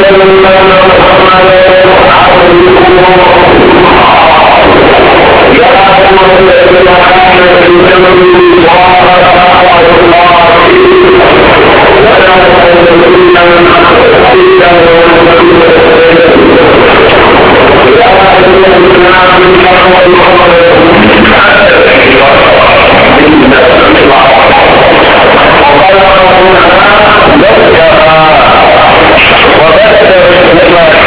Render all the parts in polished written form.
وبث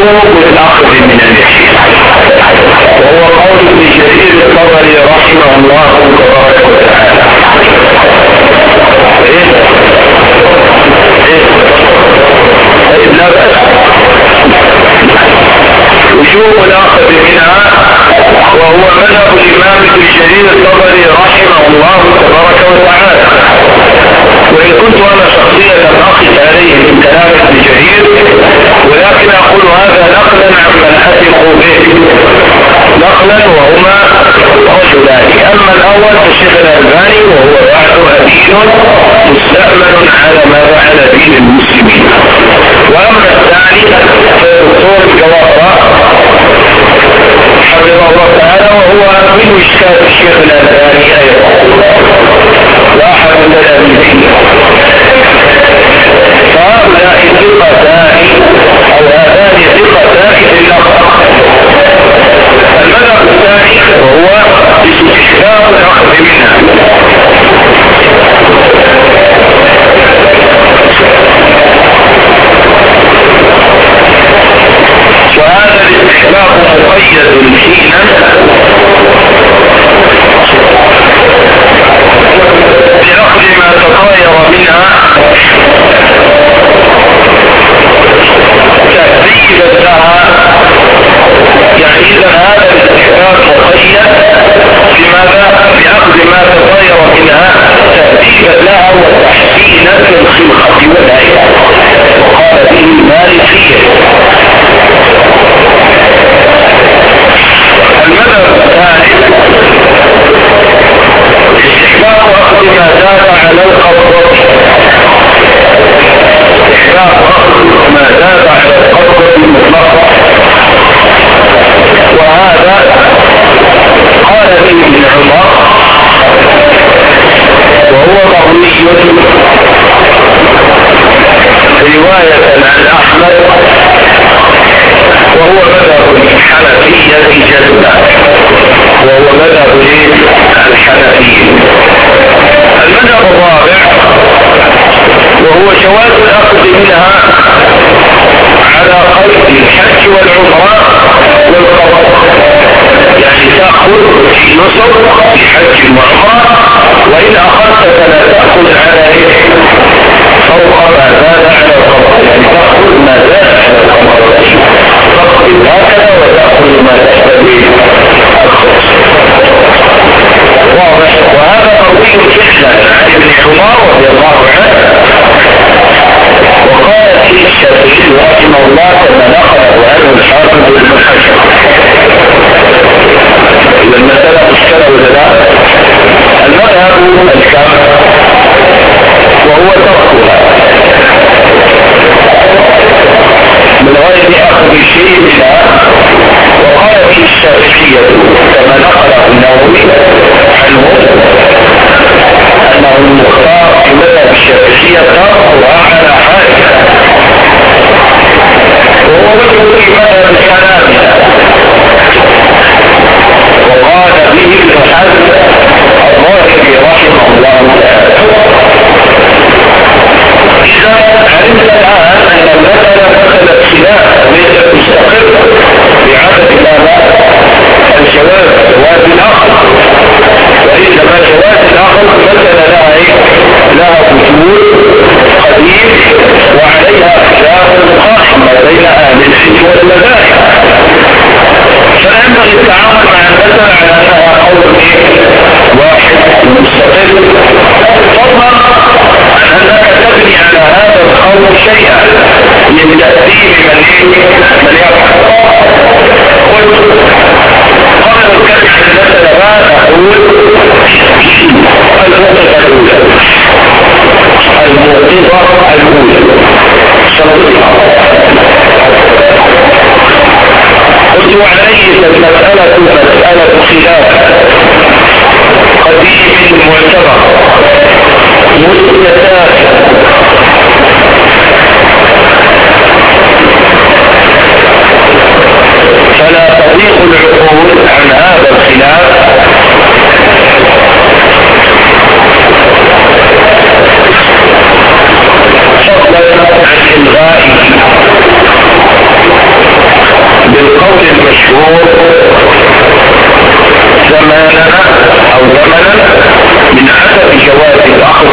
وجوب الأخذ من اليمين، وهو قول ابن جرير الطبري رحمه الله تبارك وتعالى. لا بأس وجوب الأخذ منها، وهو مذهب الإمام ابن جرير الطبري رحمه الله تبارك وتعالى. وإن كنت أنا شخصيا لم أقف عليه من كلام ابن جرير، ولكن أقول هذا نقلا عمن أثقوا به، نقلا وهما رجلان. أما الأول فالشيخ الألباني وهو بعد أدين مستأمن على ما فعل دين المسلمين. وأما الثاني فالدكتور الجواب حفظه الله تعالى، وهو من إشكال الشيخ الألباني أيضا واحد من الأمثلة. فهؤلاء ثقتان أو هذان ثقتان في اللفظ. المذهب الثاني وهو استحباب الأخذ منها، وهذا الاستحباب مقيد حينا بأخذ ما تطاير منها تهذيبا لها. يعني إذا هذا الاستحباب مقيد بماذا؟ بأخذ ما تطاير منها تهذيبا لها وتحسينا للخلقة والهيئة، وقال به المالكية. المذهب الثالث استحباب أخذ ما زاد على القبضة، استحباب أخذ ما زاد على القبضة المطلقة، وهذا قال به ابن عمر وهو مروي رواية عن أحمد، وهو مذهب الحنفية جدا، وهو مذهب الحنفية. المذهب الرابع وهو جواز الأخذ منها على قيد الحج والعمرة والقضاء، يعني تأخذ في نصر في حج وعمرة، وإن أخذت فلا تأخذ على فوق ما زاد على القضاء، يعني تأخذ ما زاد على القضاء هكذا وتأخذ ما تشتبه الخص. واضح. وهذا مروي فعلا عن ابن عمر رضي الله عنه، وقال فيه الشافعي رحمه الله كما نقله عنه الحافظ ابن حجر. إذا المسألة مشكلة ولا لا؟ المذهب الكامل وهو تركها من غير أخذ شيء منها. وقال فيه الشافعية كما نقله النووي عنه أنه المختار في مذهب الشافعية تركها على حاجة، وهو وجه في مذهب الحنابلة، وقال به ابن حزم الظاهري رحمه الله تعالى. إذا علمت الآن أن المسألة مسألة خلاف ليست مستقرة بعدد ماذا؟ الجواز، جواز الأخذ، وإنما جواز الأخذ مسألة لها وجود قديم وعليها خلاف قائم بين أهل العلم والمذاهب. فلا ينبغي التعامل مع المسألة على أنها قول واحد مستقل، فضلا عن أنك تبني على هذا القول شيئا من تأثير من يفعل. قلت قبل الكلام عن المسألة هذا أقول الموقظة الأولى قلت وليست المسألة مسألة خلاف قديم معتبر مستتاب، فلا تضيق العقول عن هذا الخلاف فضلا عن إلغائه. زمانا أو زمنا من عدم جواز الأخذ،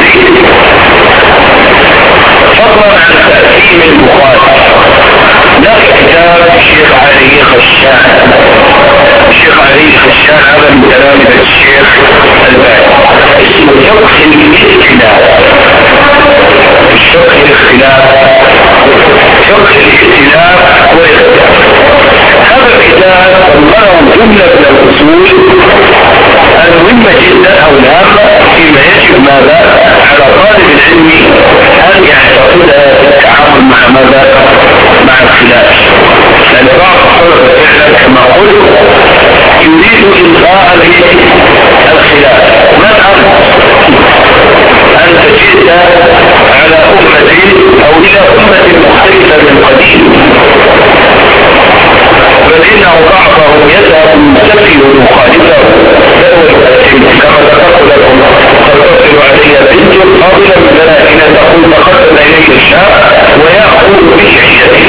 فضلا عن تأثيم المخالف. لا كتاب الشيخ علي خشان، الشيخ علي خشان هذا من تلامذة الشيخ الباني، اسمه فقه الاختلاف، فقه الاختلاف، فقه الاختلاف والاختلاف. هذا الكتاب ضمنه جملة من الأصول المهمة جدا أو الهامة فيما يجب ماذا على طالب العلم أن يعتقدها في التعامل مع ماذا مع الخلاف. لأن بعض الطلبة فعلا كما قلت يريد إلغاء الخلاف. من أنت جئت على أمة أو إلى أمة مختلفة من قديم، بل إنه بعضهم يذهب يسفه مخالفه كما ذكرت لكم. قد تصل علي بنت فاضلة من بناتنا تقول تقدم إليه الشاب ويأخذ بلحيته،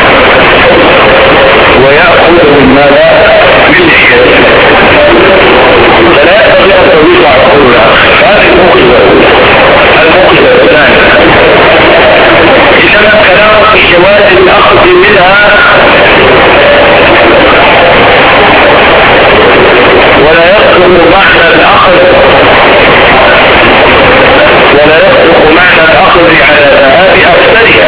ويأخذ من ماذا؟ من لحيته، فلا ينبغي أن تضيف عقول الآخر. هذه الموقفة الثانية. إنما الكلام في جواز الأخذ منها ولا يطلق معنى الأخذ، ولا يطلق معنى الأخذ على ذهاب أكثرها،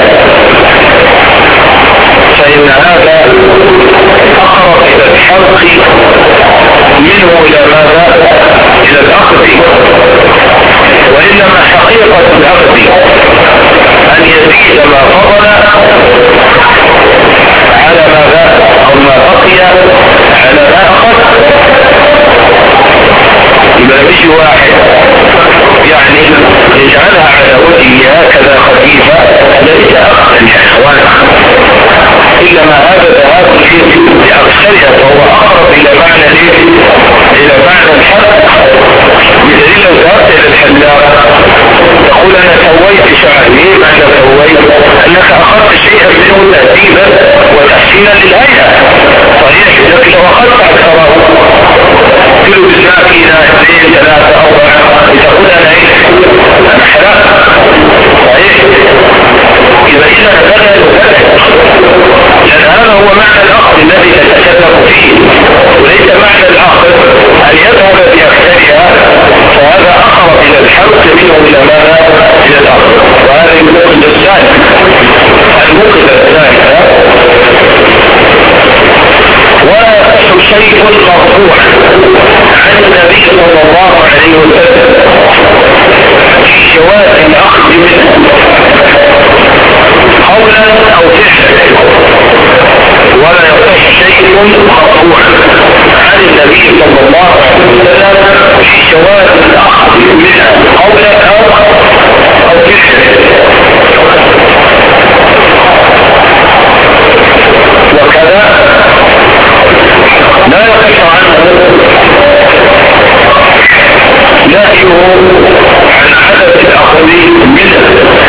فإن هذا أقرب إلى الحرق منه إلى ماذا؟ إلى الأخذ. وإنما حقيقة الأخذ أن يزيد ما فضل على ماذا أو ما بقي على ما أخذ. إذا بيجي واحد يعني يجعلها على وجهه هكذا خفيفة ليس أخذا يا إخوان، إنما هذا ذهاب لأكثرها، فهو أقرب إلى معنى إلى معنى الحق. مثل لو ذهبت إلى الحلاق تقول أنا سويت شعري، إيه معنى سويت؟ أنك أخذت شيئا منه تأديبا وتحسينا للهيئة، صحيح؟ لكن لو أخذت أكثره كل بساكينة 2 3 4 تقول أنا إيه؟ أنا حلاق، صحيح؟ إذا هذا لأن هذا هو معنى الأخذ الذي نتكلم فيه، وليس معنى الأخذ أن يذهب بأكثرها، فهذا أقرب إلى الحرق منه إلى ماذا؟ إلى الأخذ. وهذه الموقف الثاني. الموقف الثالثة ولا يصح شيء مرفوع عن النبي صلى الله عليه وسلم في جواز الأخذ منه قولا أو فعلا، ولا يصح شيء مرفوع عن النبي صلى الله عليه وسلم في جواز الأخذ منه قولا أو فعلا. وكذا لا يصح عنه نهيه عن عدم الأخذ منه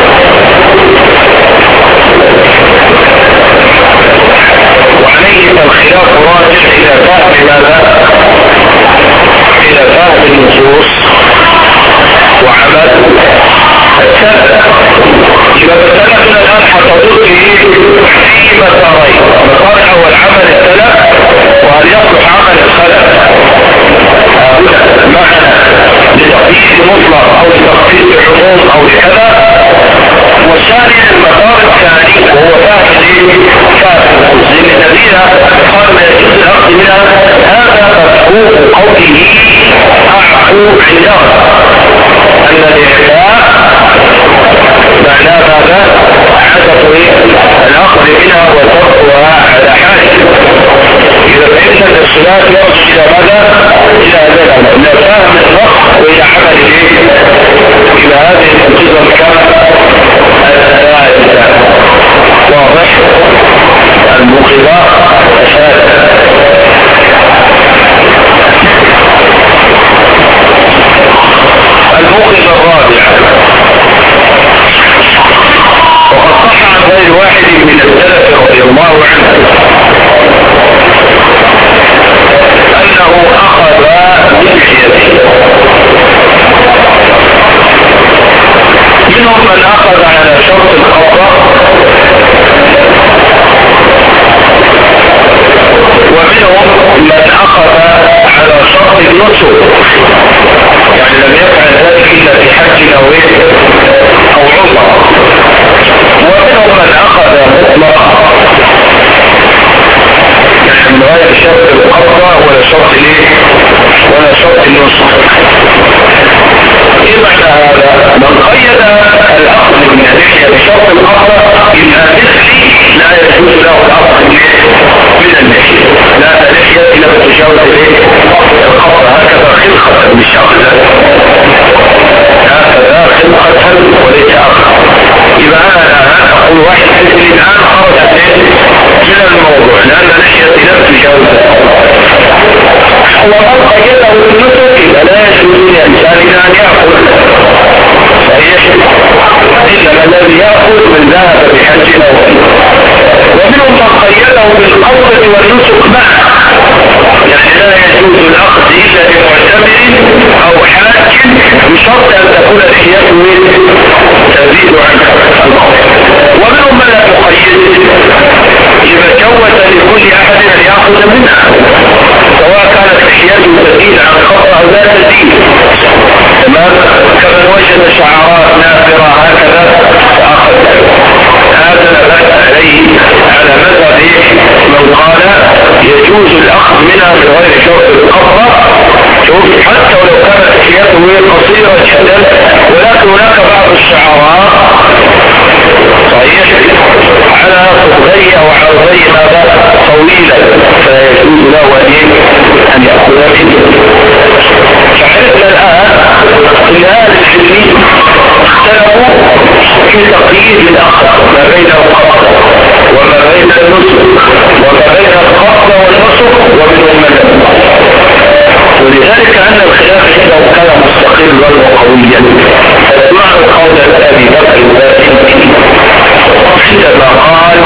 والنسك معا، يعني لا يجوز الأخذ إلا بمعتمر أو حاج بشرط أن تكون لحيته تزيد عنها. ومنهم من لا يقيد، إذا كوت لكل أحد أن يأخذ منها سواء كانت لحيته تزيد عن خطأ أو لا تزيد، تمام؟ كمن وجد شعرات نافرة هكذا فأخذ، هذا لا بأس عليه على مذهب من قال يجوز الأخذ منها من غير شرط القبضة، حتى ولو كانت لحيته قصيرة جدا، ولكن هناك بعض الشعراء صحيح على صدغيه وعرضيه ماذا طويلا، فيجوز له أن يأخذ منه. فعرفنا الآن أن أهل العلم اختلفوا في تقييد الأخذ ما بين القبض وما بين النسك وما بين القبض والنسك، ومنهم من لم. ولذلك أن الخلاف عندهم كان مستقلا وقويا. فاسمع قول أبي بكر الباقي عندما قال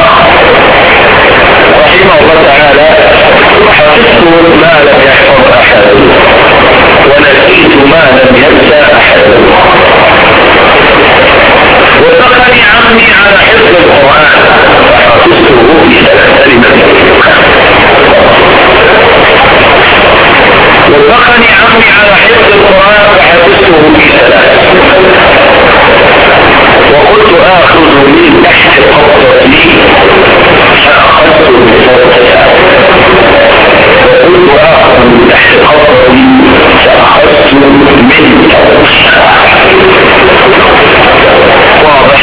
رحمه الله تعالى: حفظت ما لم يحفظ أحد ونسيت ما لم ينسى أحد، واتقني عمي على حفظ القرآن فحفظته في 3 كلمات، واتقني عمي على حفظ القرآن فحفظته في 3، وقلت آخذ من تحت قبضتي فأخذت من فوقها، وقلت آخذ من تحت قبضتي فأخذت من فوقها. واضح؟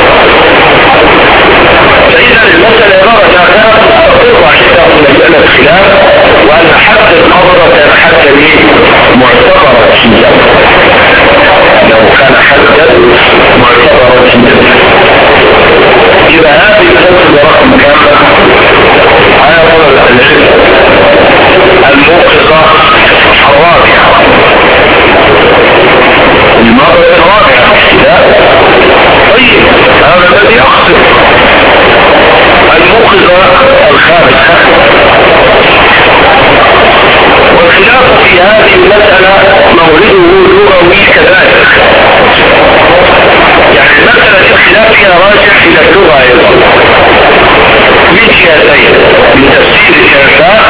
فإذا المسألة درجة كانت تستقر عندهم مسألة خلاف، وأن حد القبضة كان حتى معتبرة جدا، لو كان حدا معتبرا جدا. إذا هذه الفصل رقم كم؟ أنا أقول الموقظة الرابعة، المرة الرابعة. لا طيب، هذا الذي أقصد. الموقظة الخامسة. والخلاف في هذه المسألة مورده لغوي كذلك، يعني المسألة الخلاف فيها راجع إلى اللغة أيضا من جهتين: من تفسير الإعفاء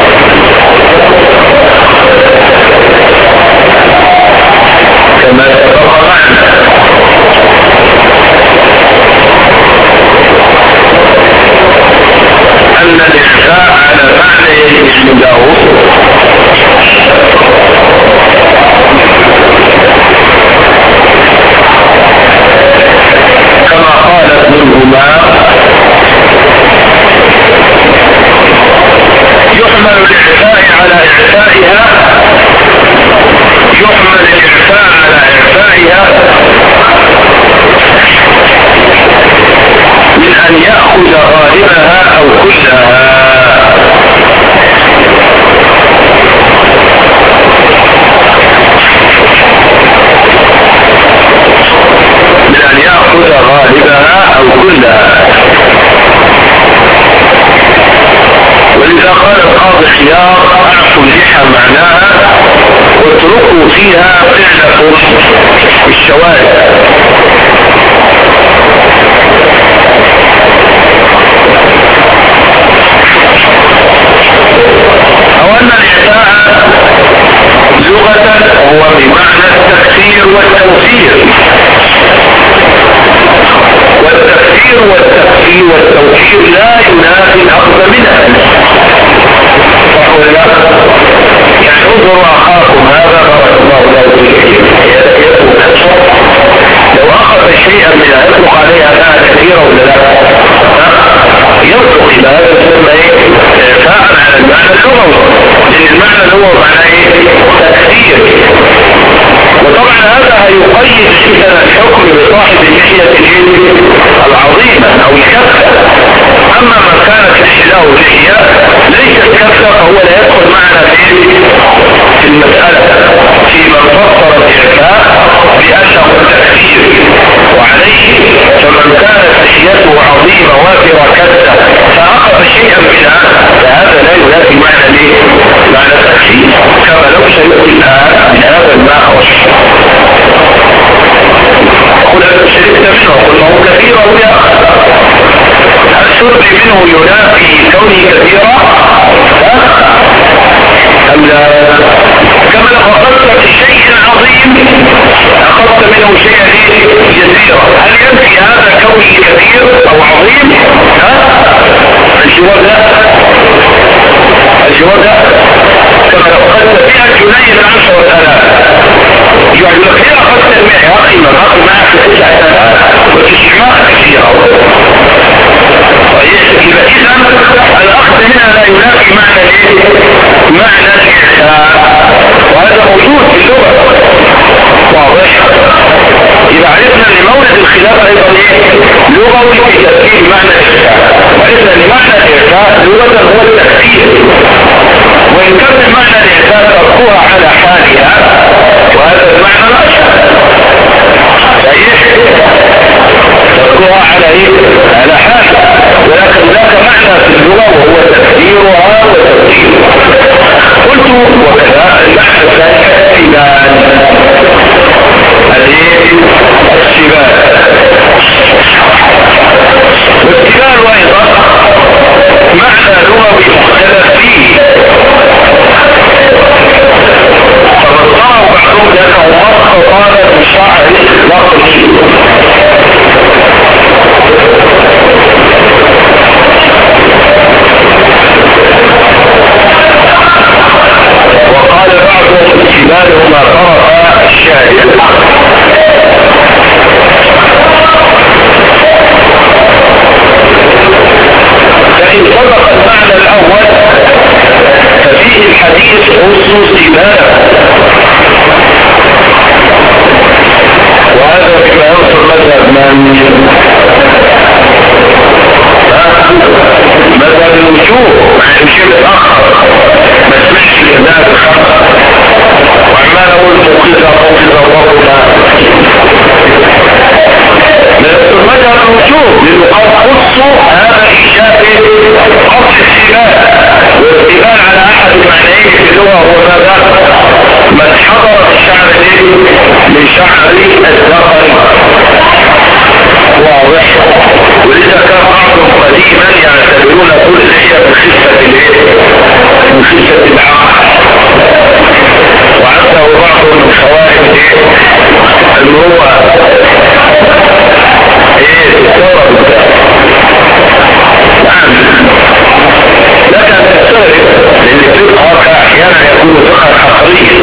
كما سبق معنا، أن الإعفاء على معنى ابن داود كما قال ابن الهمام: يحمل الإعفاء على إعفائها، يحمل الإعفاء على إعفائها من أن يأخذ غالبها أو كلها، من أن يأخذ غالبها أو كلها. ولذا قال القاضي خيار: أعفوا اللحى معناها واتركوا فيها فعلكم بالشوارع. أو أن الإعفاء لغة هو بمعنى التكثير والتوفير، والتكثير والتوفير لا ينافي الأخذ منها. يعني انظروا أخاكم هذا بارك الله له فيه، لو أخذ شيئا منها يطلق عليها أنها كثيرة ولا لا؟ يطلق إلى هذا يسمى إعفاء على المعنى اللغوي، لأن المعنى اللغوي معناه تكثير. وطبعا هذا هيقيد مثلا الحكم بصاحب اللحية العظيمة أو الكفة. أما من كانت له لحية ليست كفة فهو لا يدخل معنا في المسألة، في من فسر الإعفاء بأنه التكثير. وعليه فمن كانت لحيته عظيمة وافرة كفة فأخذ شيئا منها فهذا منه ينافي كونه كثيرا أم لا؟ كما لو أخذت بشيء عظيم أخذت منه شيئا يسيرا، هل ينفي هذا كونه كثير أو عظيم؟ الجواب لا. الجواب لا. كما لو أخذت 100 جنيه 10,000 يعني لك هي أخذت 100 يا أخي ما باقي معك 9,000 وتسمع كثيرا. إذا الأخذ منها لا ينافي معنى معنى الإحسان، وهذا موجود في اللغة واضح. إذا عرفنا لمورد الخلاف أيضا لغوي في تفسير معنى الإحسان، وعرفنا لمعنى الإحسان لغة هو التفسير، وإن كان معنى الإحسان تركوها على حالها وهذا المعنى الأشهر صحيح، تركوها على حالها، ولكن ذاك معنى في اللغة وهو تفسيرها وتفسيرها. قلت وكذا المعنى الثاني السبال، السبال والسبال أيضا معنى لغوي مختلف فيه، فبصره بعضهم لأنه مصر طالب بشعر لقلي، وقال بعضهم السبال هما طرف الشارع. فإن طبق المعنى الأول ففيه الحديث خصوص سباله، وهذا بما ينصر مذهب مذهب الوجوه مع الشيء الآخر ما اسمعش الإمام الخمسة وعمال أقول موقظة مذهب الوجوه لأنه قال خصوا هذا الشافي قصد السبال، والسبال على أحد المعنيين في اللغة هو ماذا؟ من حضر الشعر من شعر الذكر واضح. ولذا كان بعضهم قديما يعتبرون كل لحية من خفة العقل، وعنده بعض من خوارج المروءة الثورة بالذات. لك أن تستغرب لأن الفقه أحيانا يكون فقها حصريا،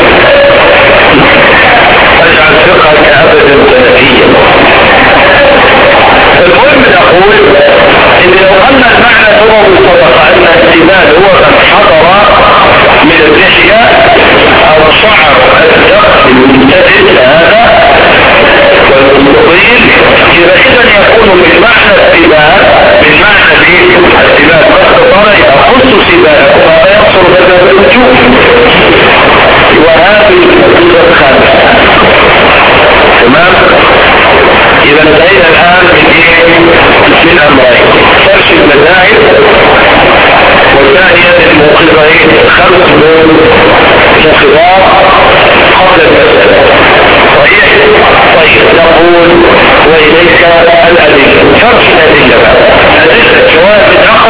تجعل فقهك أبدا سلفيا. المهم نقول إن لو أن المعنى اللغوي صدق أن السبال هو من حضر من اللحية أو شعر الدق الممتد هذا والمستطيل، إذا يكون من معنى السبال من معنى السبال فاستطار يخص سباله وما يقصر مذهب الوجوه، وهذه الفكرة الخامسة. تمام. إذا انتهينا الآن من أمرين: فرش المذاهب، والثانية الموقظين 5 موقظات قبل المسألة. صحيح؟ طيب نقول وإليك الأدلة. فرش الأدلة بقى، أدلة جواز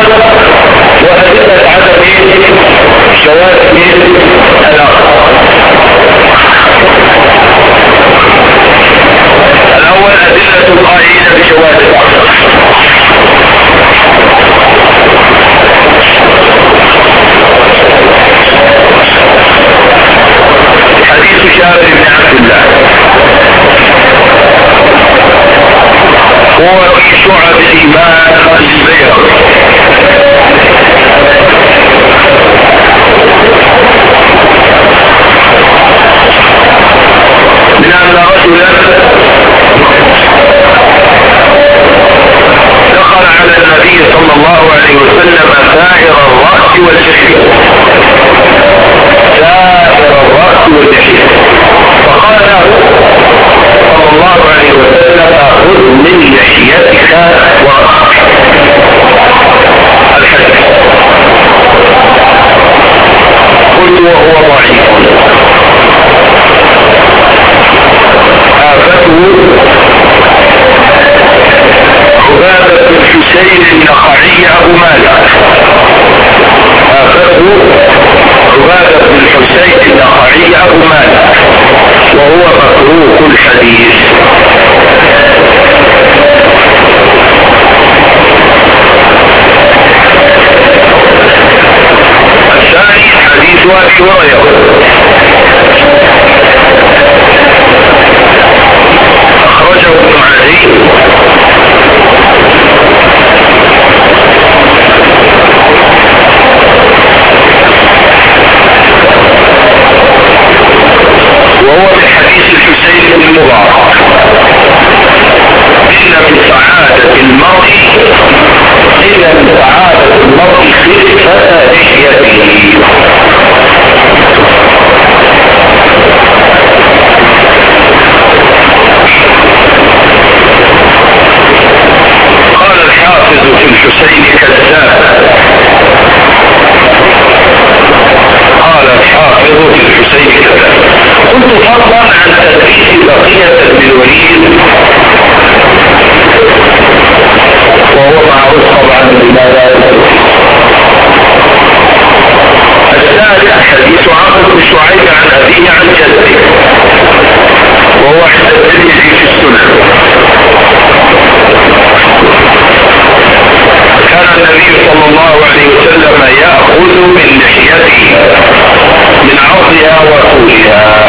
النبي صلى الله عليه وسلم يأخذ من لحيته من عرضها وطولها.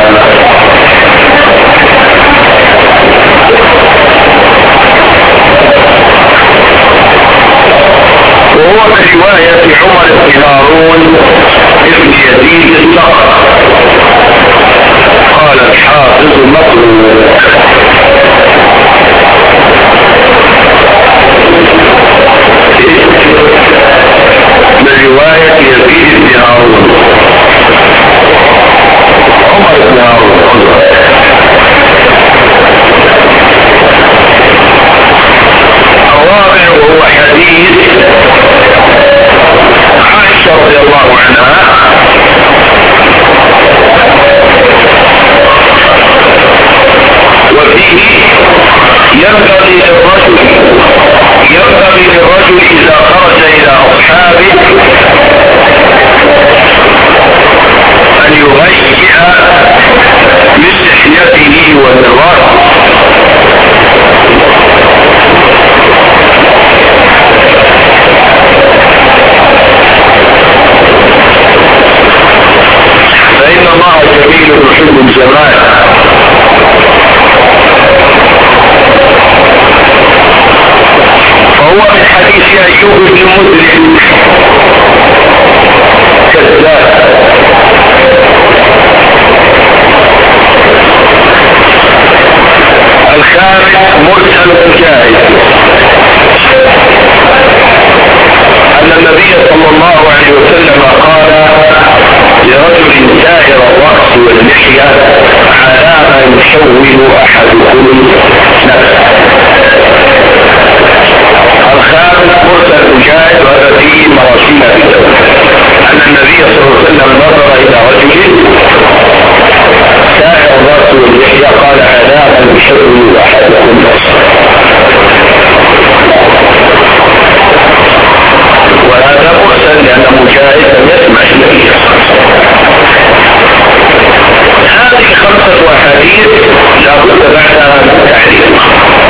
وهو من رواية عمر بن هارون ابن يزيد الصقر. قال الحافظ مطروق. من رواية يزيد بن هارون عمر بن هارون. الرابع وهو حديث عائشة رضي الله عنها وفيه ينبغي للرجل إذا خرج إلى أصحابه أن يهيئ من لحيته ومن رأسه. فإن الله جميل يحب الجمال. فهو من حديث أيوب بن مسلم كذاب. الخامس مرسل مجاهد أن النبي صلى الله عليه وسلم قال لرجل سائر الرأس واللحية على ما يشوه أحدكم نفسه. الخامس مرسل مجاهد وهذا فيه مراسيل بالدولة أن النبي صلى الله عليه وسلم نظر إلى رجل سائر الرأس واللحية قال على ما يشوه أحدكم نفسه. وهذا مرسل لأن مجاهد لم يسمع النبي. هذه 5 أحاديث لا بد بعدها من التعريف.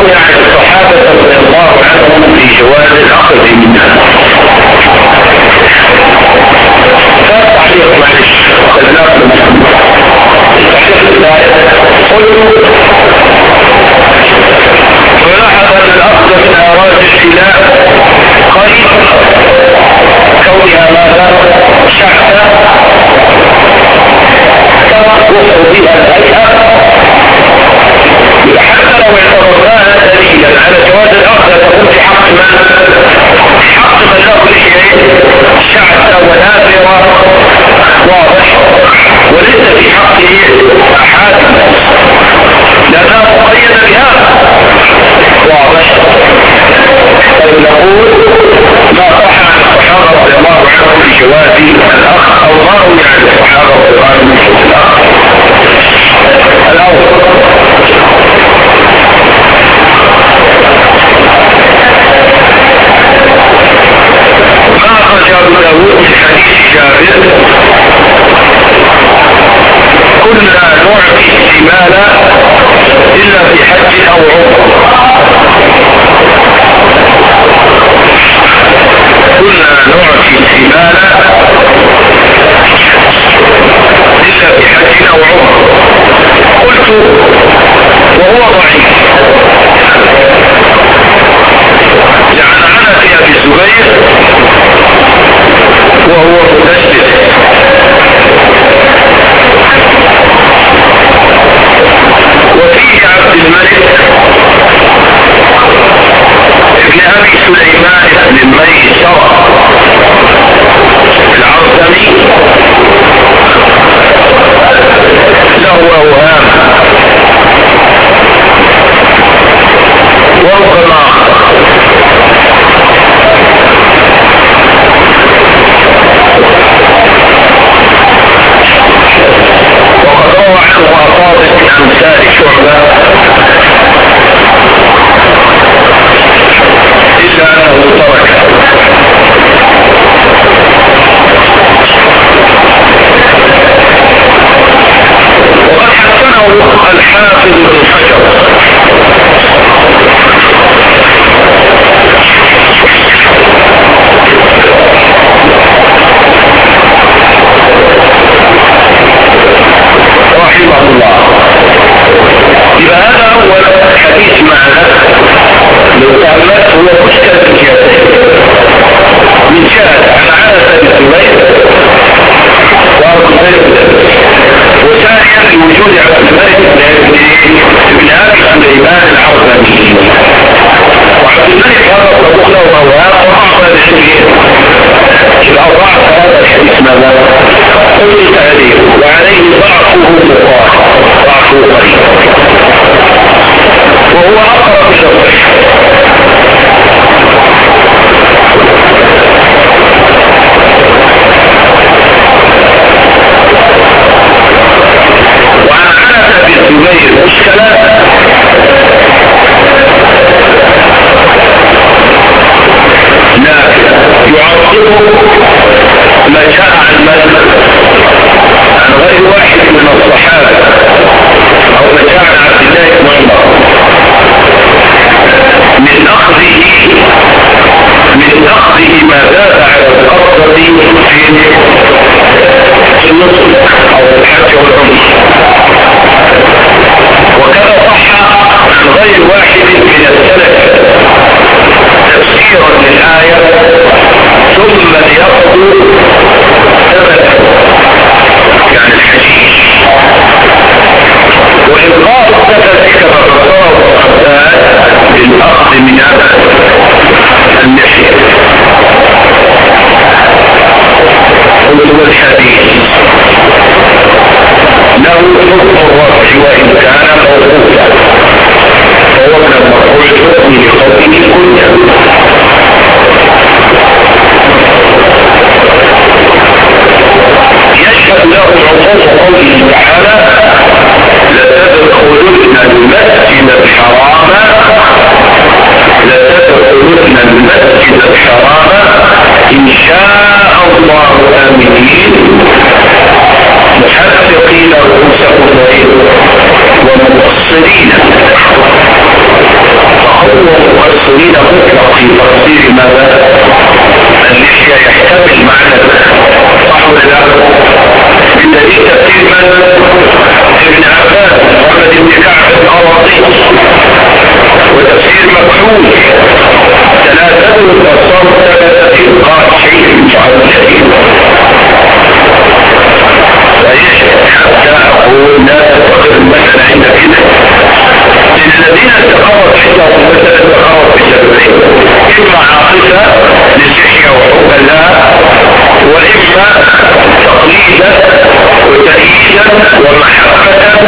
روي عن الصحابة رضي الله عنهم في جواز الأخذ منها. تعليق معلش ولاحظ أن الأخذ من أراضي الفلاء قريب كونها ماذا شعثة تنقص بها الهيئة، حتى لو اعتبرناها دليلا على جواز الأخذ تكون في حق من له شيء شعثة ونافرة واضح، وليس في حقه أحد لأنها مقيدة بهذا واضح. نقول ما صح عن الصحابة رضي الله عنهم في جواز الأخ أو ما روي عن الصحابة رضي الله عنهم في جواز الأخ. الأول ما أخرج أبو داود من حديث جابر كنا نعطي الشمال إلا في حج أو عمرة، كنا نعطي الشمال إلا في حج أو عمرة. قلت وهو ضعيف لعنعنة أبي الزبير وهو مدلس، وفيه عبد الملك ابن أبي سليمان بن الميسر العرثمي له أوهام وربما وقد روى عنه أصابع من أمثال شعبة إلا أنه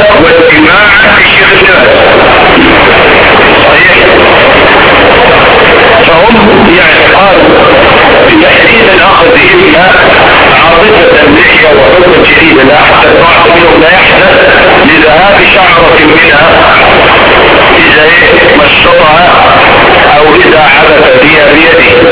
واتباعا لشيخ الناس. صحيح. فهم يعتقدون بتحديد الاخذ اما عاطفة اللحية وحكم جديد لا حتى البعض منهم لا يحدث لذهاب شعرة منها اذا مشطها او اذا حدث بها بيده،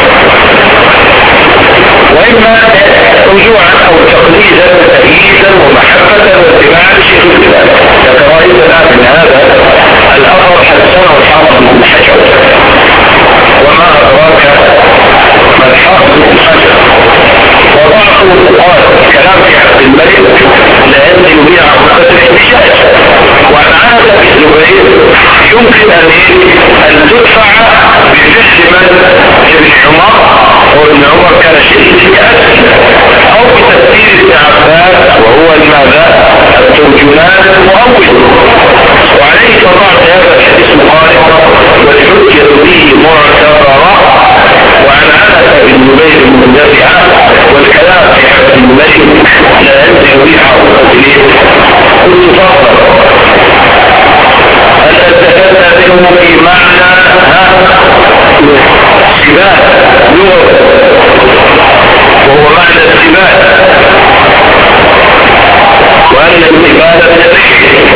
واما رجوعا او تقليدا تأييدا ومحبة واتباعا لشيخ الاسلام. لكن رأيت الان من هذا الاثر حسنه الحافظ بن حجر، وما ادراك ما الحافظ بن حجر، وضعه قال كلام في عبد الملك لان يبيع عقدة الاحتجاج، وعن عادة الزبير يمكن ان تدفع بفعل من ابن عمر، وابن عمر كان شديد الكأس، او بتفسير ابن عباس وهو ماذا الترجمان المؤول، وعليه فضعت هذا الحديث مخالف والحجة به معتبرة. وعن انس بن جبير المندفعة والكلام في عبد الملك لا ينزل بها اليه. قلت فقط هل استفدنا منه في معنى السباق لغة، وهو معنى السباق، وأن السباق من الحيث،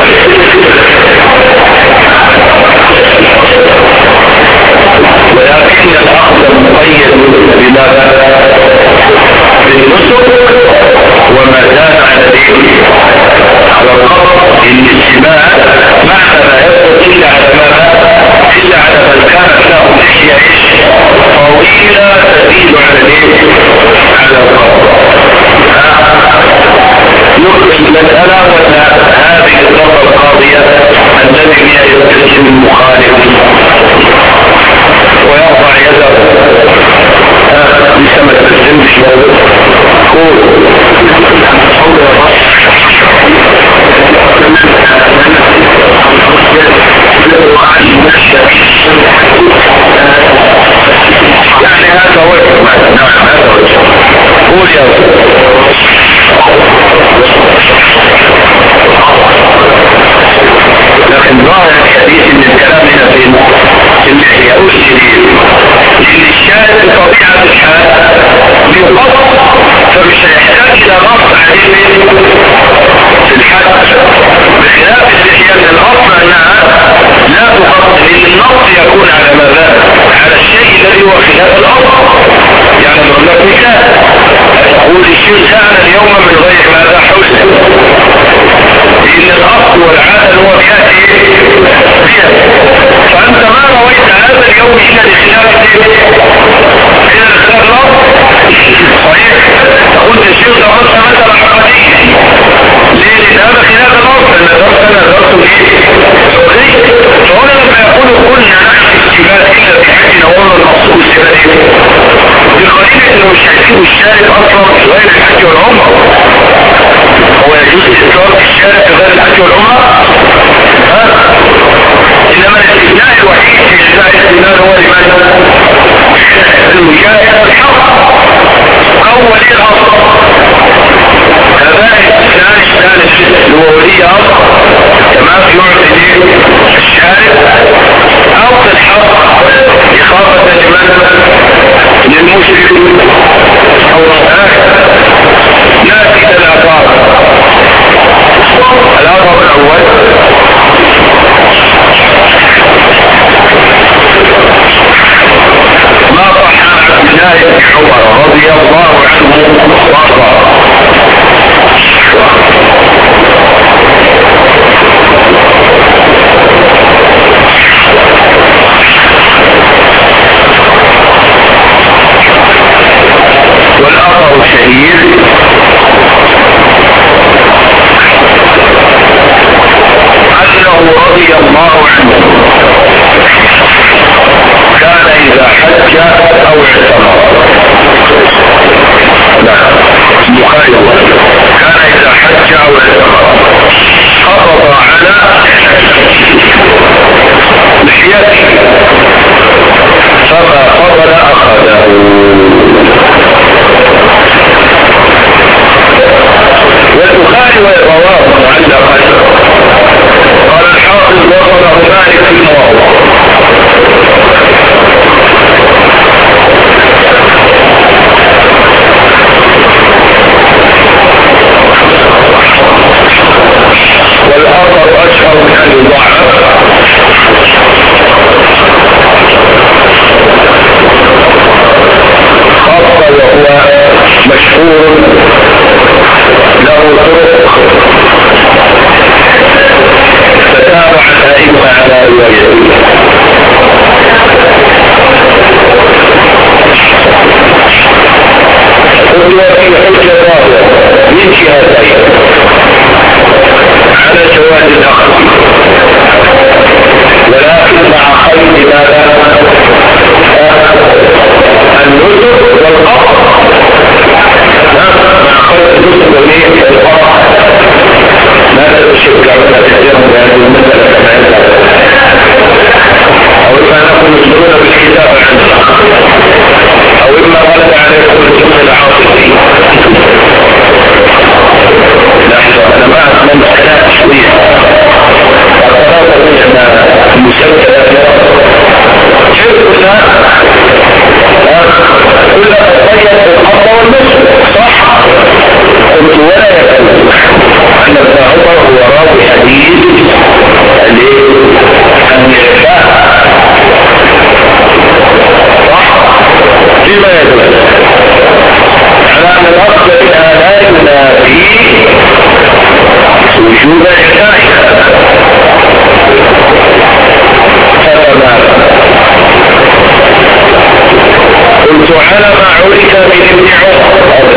ولكن الأخذ مقيد بماذا؟ بالنسك وما زاد على ذلك على القبر. إن السباق معنى لا يثبت إلا على ماذا؟ إلا على من كانت له لحية طويلة تزيد على ذلك على القبر. نقص المسألة ولا هذه الضربة القاضية التي هي يستلزم المخالف ويرفع يده لسه ما تستلزمش يده. قول يعني هذا وجه. نعم هذا وجه. قول يا لكن ظاهر الحديث ان الكلام هنا في اللحية والشديد، لان الشاهد بطبيعة الحال بيقص، فمش هيحتاج الى نص عليه في الحد، بخلاف اللحية من الاصل انها لا تقص، لان النص يكون على ماذا؟ على الشيء الذي هو خلاف الاصل. يعني نقول لك مثال، تقول الشيء سأل اليوم من غير ماذا حوله، لأن الأصل والعادة هو بيأتي بيأتي، فأنت ما رويت هذا اليوم إلا لخلاف إلا لخلاف الأصل. صحيح. قلت الشيء ده مثلا عقدية، ليه؟ لأن هذا خلاف الأصل، أن درسنا درس فقهي. فهنا لما يقول كنا نحن السبات إلا بحجنا وهو المقصود السبات بالقليل انه مش هيسيب الشارب اصلا غير الحج والعمره. هو يجوز استثمار الشارب غير الحج والعمره؟ انما الاستثناء الوحيد في اجزاء الاستثناء هو لماذا؟ المجاهد الحق او ولي الاصل. هذا الاستثناء الثالث اللي هو ولي اصل، تمام، يعطي الشارب او الحق اخافه للمشرك او ناتي الاثار. الاثر الاول ما صح عن عبد الله بن عمر رضي الله عنه وارضاه والأثر الشهير أنه رضي الله عنه كان إذا حج أو اعتمر، لا البخاري كان إذا حج أو اعتمر حفظ على لحيته فما فضل أخذه. والبخاري ورواه معلقا شك لا شركنا كلها تطيب بالقبض والنصف صح؟ قلت ولا يكون أن ابن عمر هو راوي حديث النساء صح؟ فيما يدل على أن الأصل منها لا ينافي وجوب إحسانها قلت على ما عرف من ابن عمر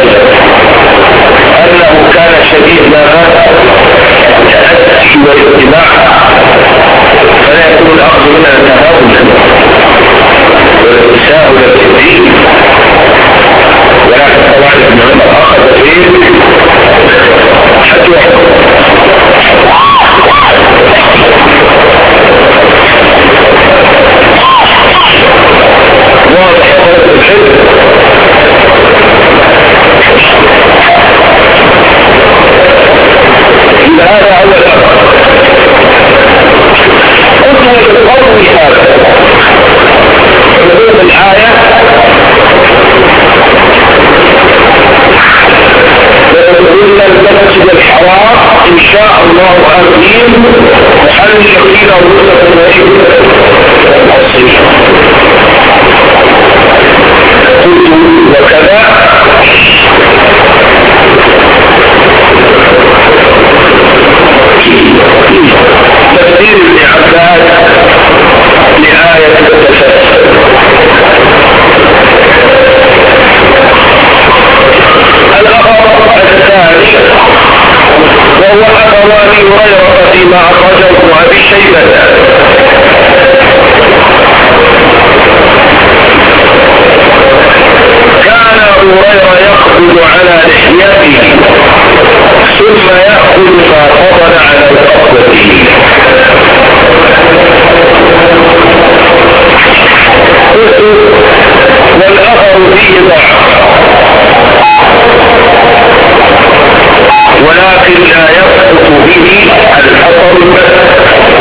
أنه كان شديد التأسي والاتباع فلا يكون الأخذ منها تهاونا والتساهل في الدين ولكن طبعا ابن عمر أخذ فيه حتى واضح طلب الحلم هذا أول أمر قلت بالقول هذا عموم الآية ويقولون المسجد الحرام إن شاء الله آمين محلقين رؤوسكم وأيديكم قلت وكذا تفسير ابن عباس لآية التفسير الأخر الثاني وهو أخر أبي هريرة فيما أخرجه ابن أبي شيبة كان أبو هريرة يقبض على لحيته ثم يأخذ ما فضل على القبضة والأخر فيه ضعف ولكن لا يسقط به الحصر المسك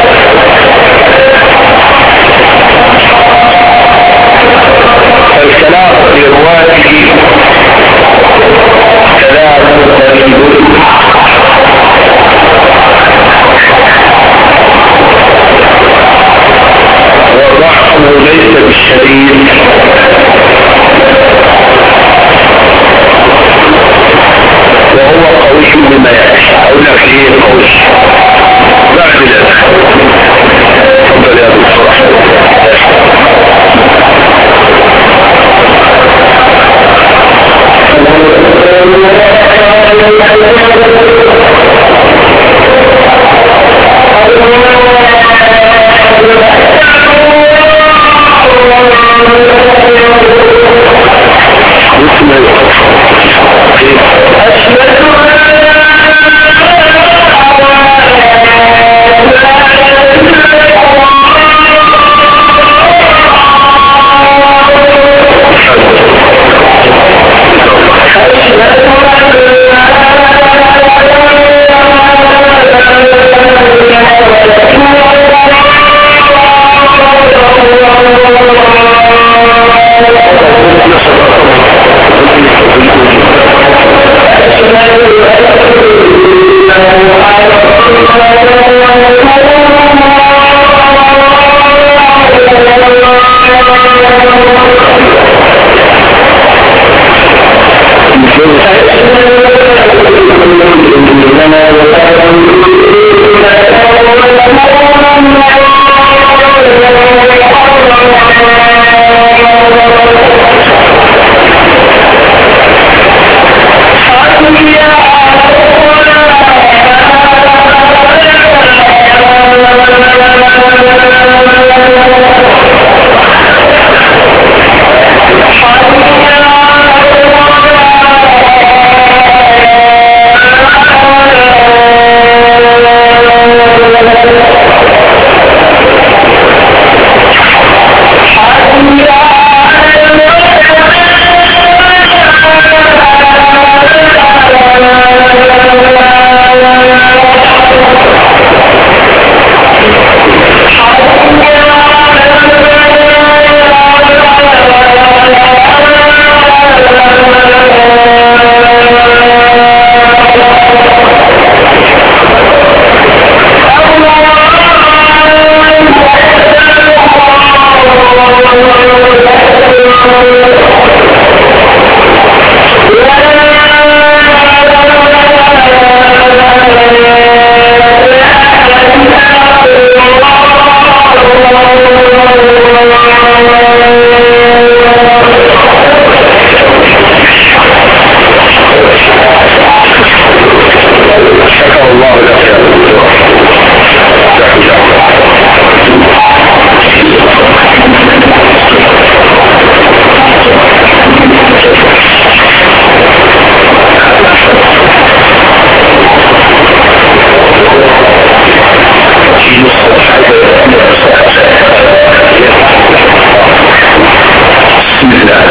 الكلام في رواته كلام قريب وضعفه ليس بالشديد وهو قوي بما يأتي أقول لك ليه قوي بعد ذلك تفضل يا دكتور شكر الله لك. بسم الله.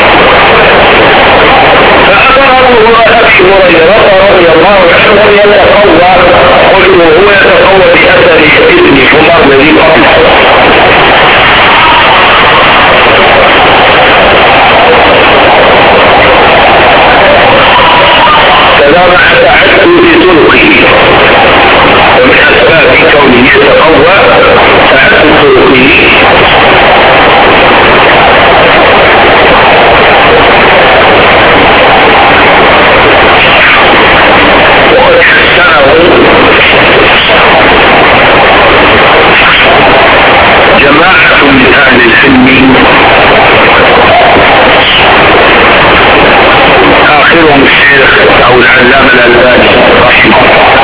أبي هريرة رضي الله عنه يتقوى، قلت وهو يتقوى بأثر ابن عمر الذي قبله. كذا مع تعدد طرقه، ومن أسباب كونه يتقوى تعدد طرقه جماعة من أهل العلم، آخرهم الشيخ أو العلامة الألباني رحمه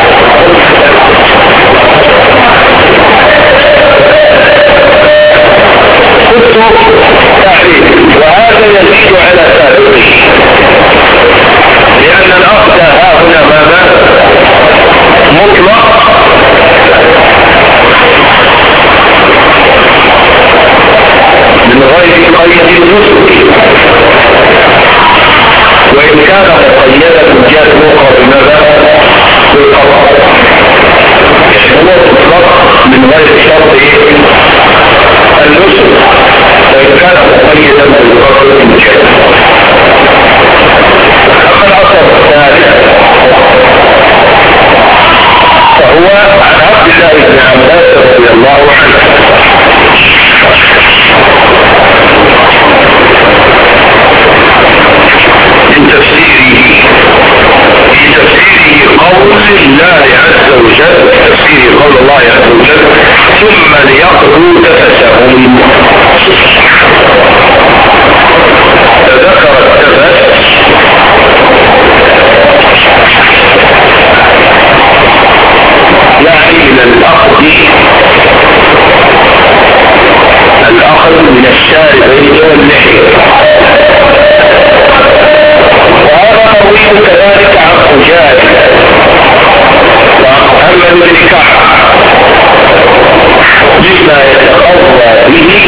قلت تعريف، وهذا يزيد على سابقه، لأن الأصل ها هنا ماذا؟ مطلق من غير قيد النسك، وإن كان مقيدا جاء الأخرى بماذا؟ بالقضاء، يعني هو مطلق من غير شرط النسك، وإن كان مقيدا بالقضاء الجاء. أما الأصل الثالث فهو عن عبد الله بن عباس رضي الله عنه من تفسيره، في تفسيره قول الله عز وجل، تفسير قول الله عز وجل ثم ليقضوا تفسهم، فذكر التفس يعني من الأخذ من الشارب واللحية، وهذا مروي كذلك عن مجاهد وعن محمد بن كعب مما يتقوى به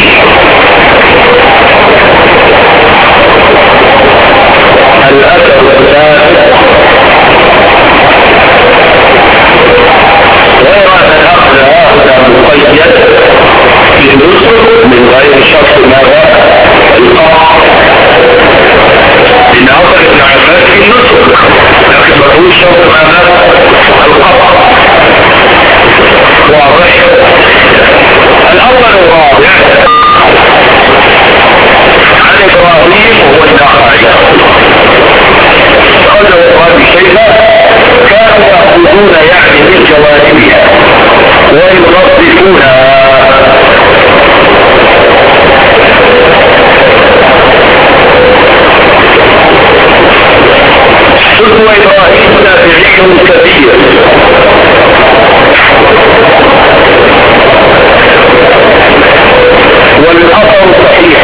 الأثر الثالث، غير أن الأخذ هذا مقيد بالنسك من غير شرط ماذا؟ القطع، لأن أصل ابن عباس في النسك، لكن مفهوم شرط ماذا؟ القطع. واضح؟ الأول الرابع عن إبراهيم وهو النخعي قال ابن شيبة كانوا يأخذون يعني من جوانبها وينظفونها، قلت وإبراهيم تابعي كثير، والأثر صحيح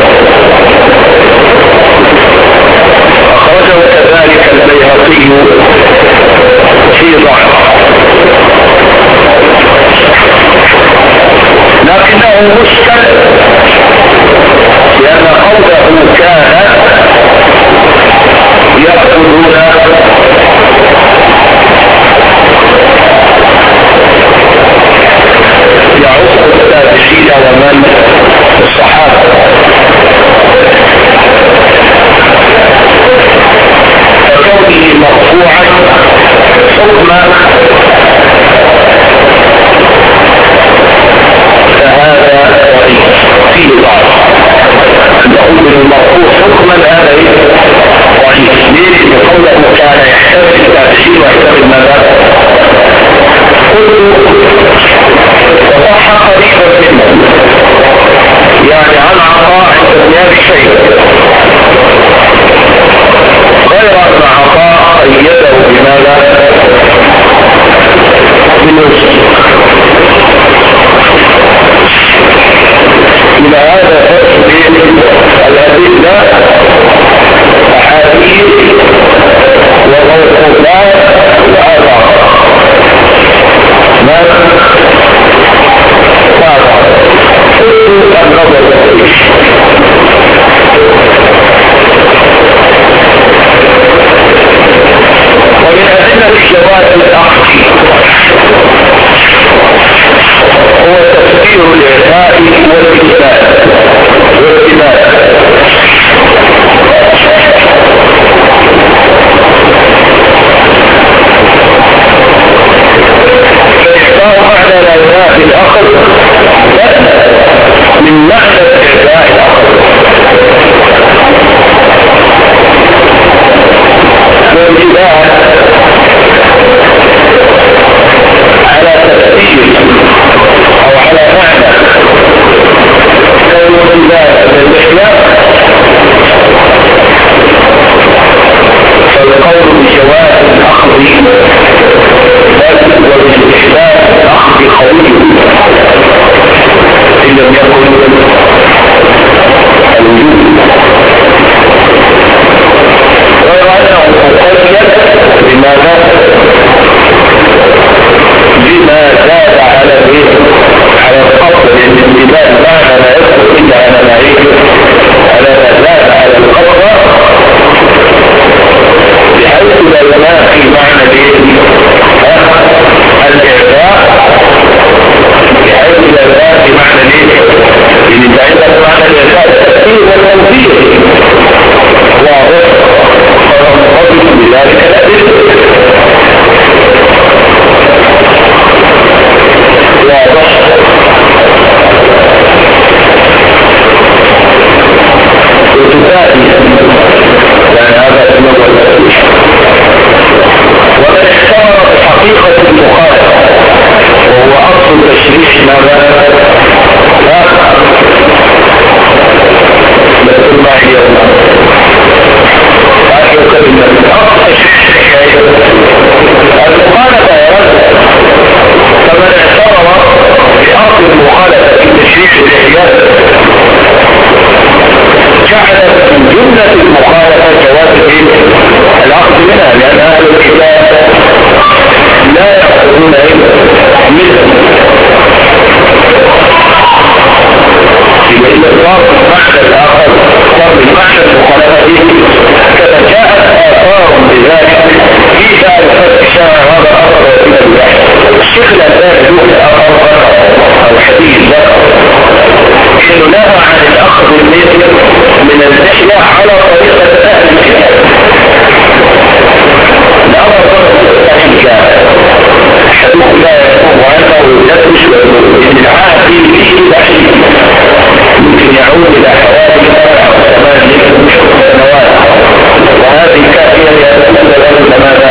أخرجه كذلك البيهقي في ضعف، لكنه مشكل لأن قوله كان يأخذون يعص التابعين ومن الصحابة، فكونه مرفوعا حكم فهذا إلى هذا تسبيل الأدلة أحاديث وموقوفات وآثار ما النظر ومن أدلة جواز الأخذ هو تفسير الإعفاء والإثبات فالإعفاء معنى لا ينافي الأخذ من معنى الإعفاء الأخذ والإباحة على تفسير أو على معنى كون الإباحة للإحياء فالقول بجواز الأخذ وبالإحداث الأخذ قوي إن لم يكن الوجود غير أنه مقيد بماذا؟ بما زاد على القصد للانتباه معنى لا يدخل إلا على معين على ما زاد على القصد بحيث لا ينافي معنى الإعفاء بحيث لا ينافي معنى إن تعلم معنى الإعفاء التأثير والتنفيذ واضح فننطبق بذلك الأدلة واضح وتفادي يعني هذا النظر ومن احتمر بحقيقة المخالفة وهو أصل تشريح ماذا؟ مثل ما هي أصل تشريح المخالفة فمن احتمر بأصل المخالفة في تشريح الإحياء جعل من جملة المخالفة جواز الأخذ منها لأن أهل الكتاب لا يأخذون منهم إذا صار المعنى الآخر صار المعنى المخالفة كما جاءت آثار بذلك في ذلك الشارع هذا الأمر إلى البحث الشيخ الألباني له الأمر أو حديث إنه نهى عن الأخذ من اللحية على طريقة أهل الكتاب الأمر صحيح حديث لا يكون وعنده يدرس وإن العهد فيه بحيث يمكن يعود إلى حوالي 8 سنوات وهذه كافية لأن ماذا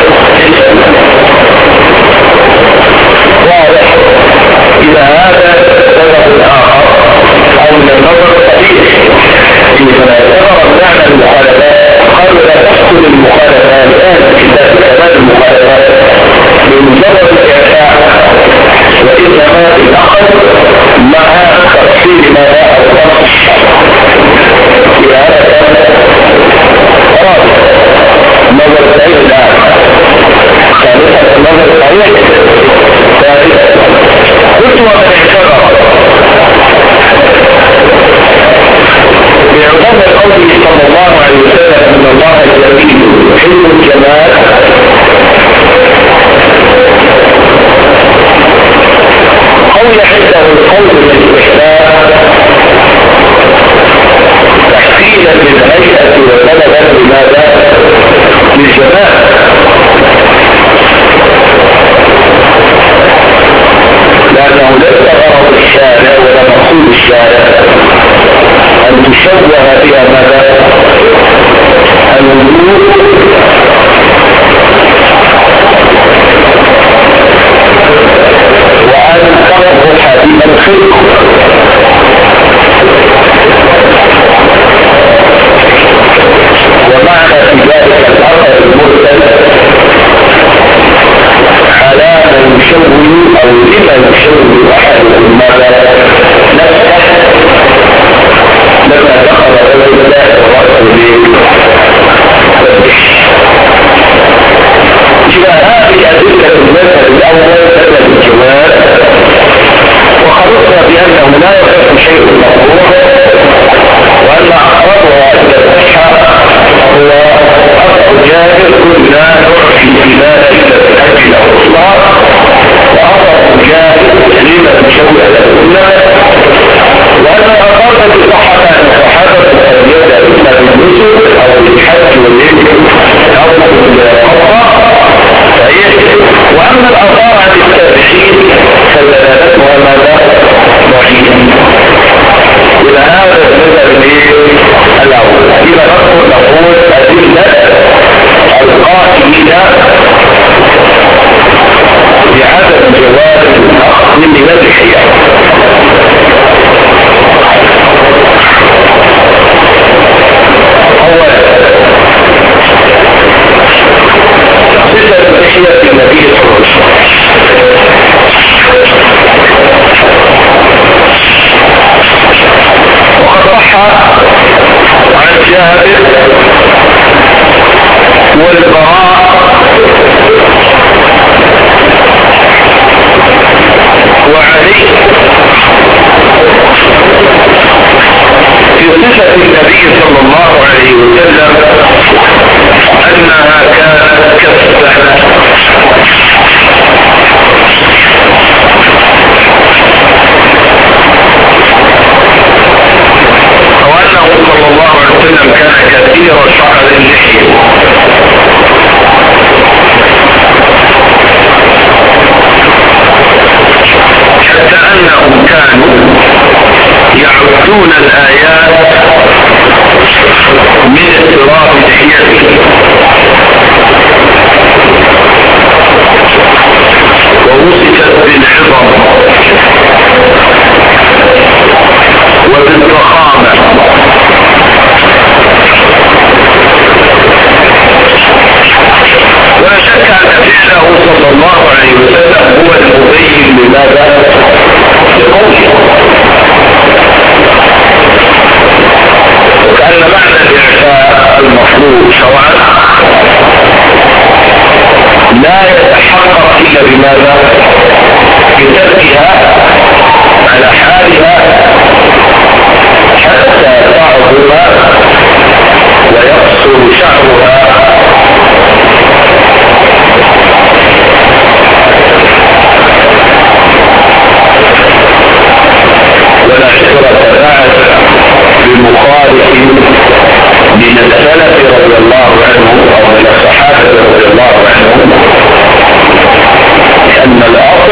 واضح إلى هذا سبب آخر أو من النظر صحيح إذا اعتبر معنى المخالفات قالوا لا تحصل المخالفة لأهل الكتاب كمان المخالفات بمجرد الإعفاء وإنما الأخذ مع تفصيل ما لا أصدق إلى هذا كان رابع النظر الصحيح الآن ثالثا النظر الصحيح ثالثا قلت ومن اعتبر بعظم قوله صلى الله عليه وسلم ان الله جميل يحب الجمال قول عنده القول بالاستحباب تحسينا للهيئة وطلبا لماذا؟ للجمال لأنه ليس غرض الشارع ولا مقصود الشارع أن تشوه بها ماذا؟ الوجود وأن تقبح بها الخلق ومعنى في ذلك الأثر المرسل دون الآيات من اضطراب لحيته، ووصفت بالعظم وبالضخامة، ولا شك أن فعله صلى الله عليه وسلم هو المبين لماذا؟ لقوله، وكأن معنى الإعفاء المطلوب شرعا لا يتحقق إلا بماذا؟ بتركها على حالها حتى تعظم ويقصر شعرها، ولا عبرة بعد بمخالف من السلف رضي الله عنهم او من الصحابة رضي الله عنهم، لأن الأصل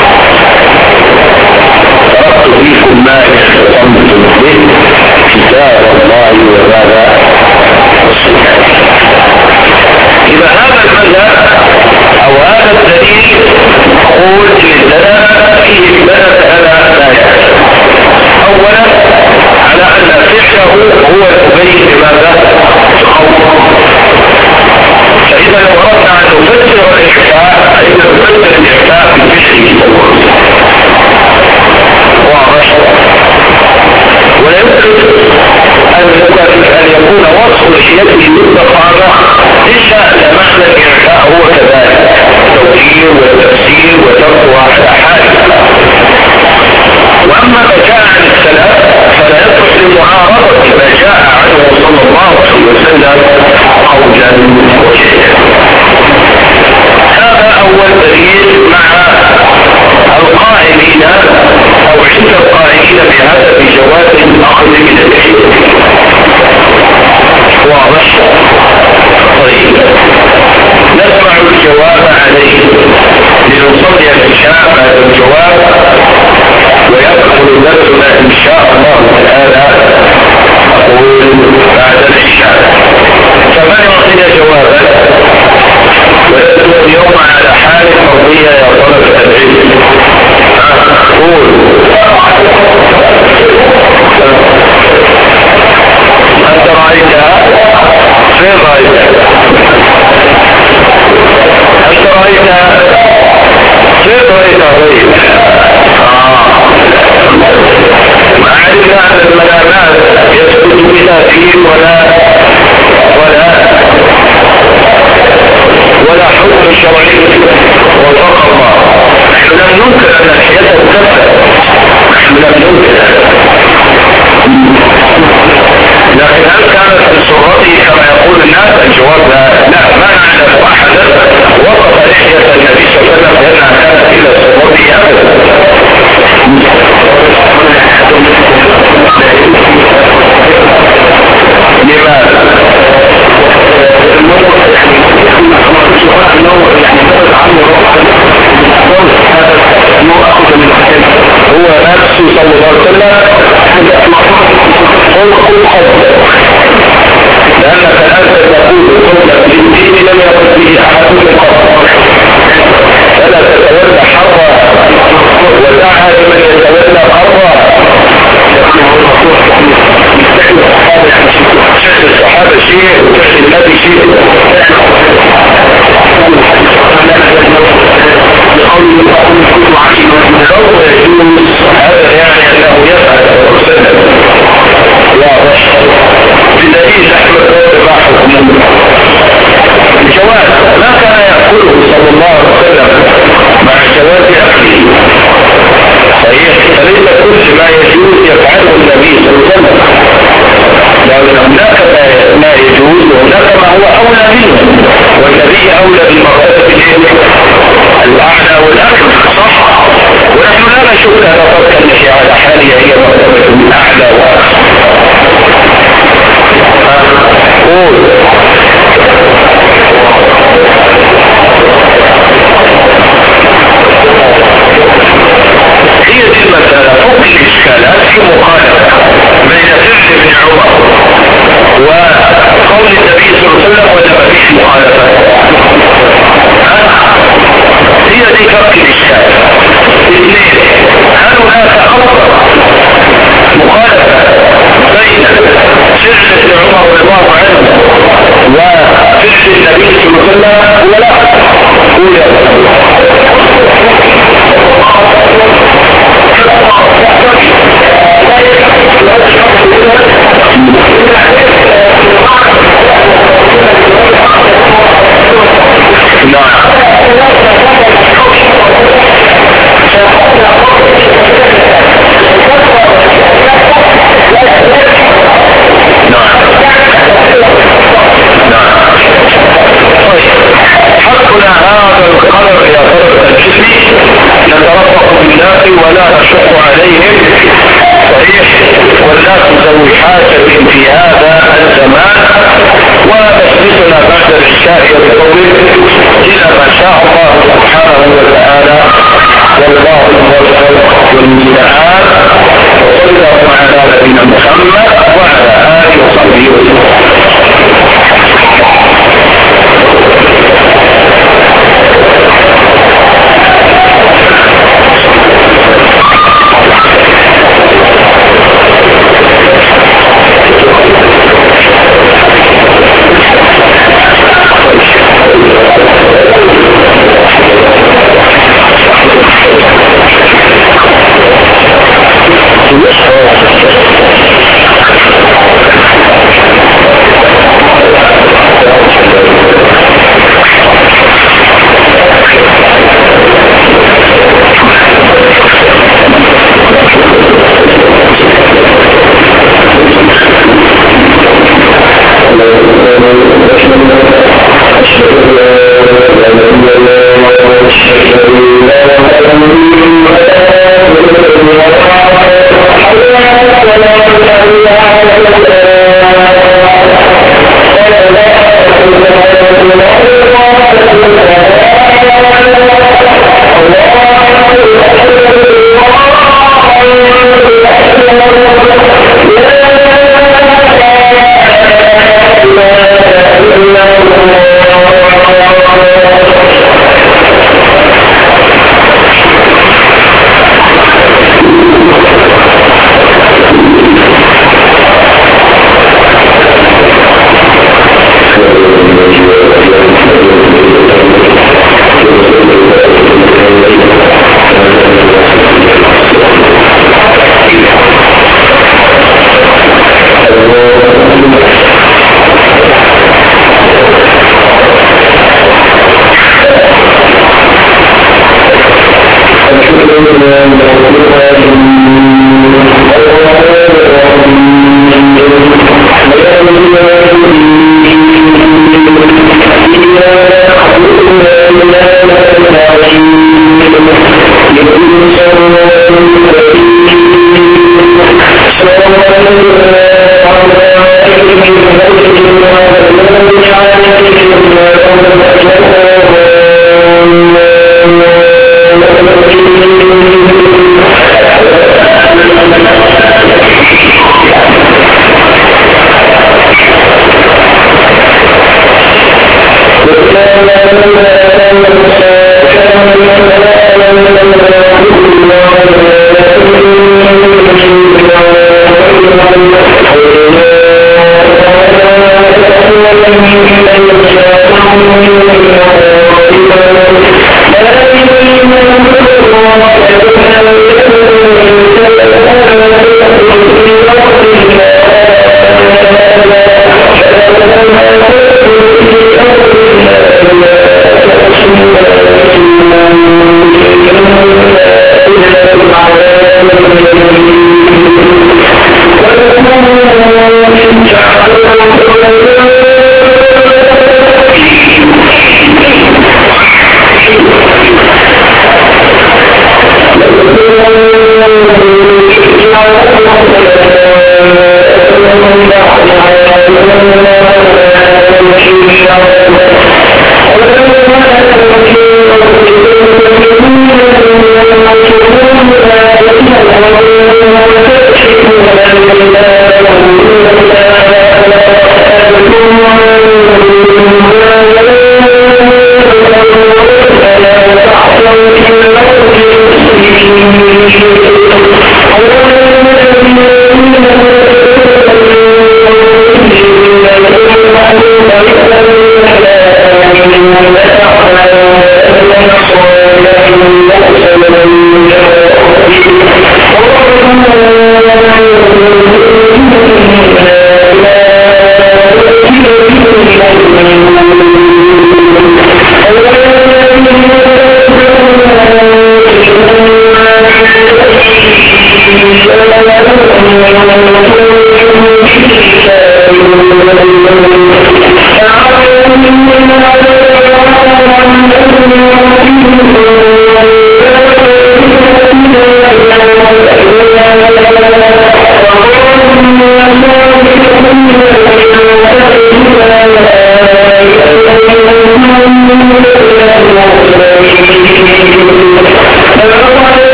تركت فيكم ما اختصمتم به كتاب الله وماذا والسنة. إذا هذا المذهب أو هذا الدليل قول للدلالة فيه الدلالة على لا يحصل. أولا على أن فعله هو المبين لماذا؟ القول. فإذا لو أردنا أن نفسر الإحساء فإذا نفسر الإحساء بفعله واضح، ولا يمكن أن يكون وصف لحيته بالضخامة إلا أن معنى الإحساء هو كذلك التوجيه والتفسير وتركها على حاله. واما ما جاء عن السلف فلا يصح لمعارضه ما جاء عنه صلى الله عليه وسلم قولا وفعلا. هذا اول دليل مع القائلين او عند القائلين بهذا بجواز الاخذ من اللحيه. واضح؟ طيب نسمع الجواب عليه لنصلي العشاء بعد الجواب ويدخل درسنا ان شاء الله تعالى اقول بعد العشاء. فمن يعطينا جوابا ويدخل اليوم على حال مرضيه يا طلبه العلم؟ قول انت رايتها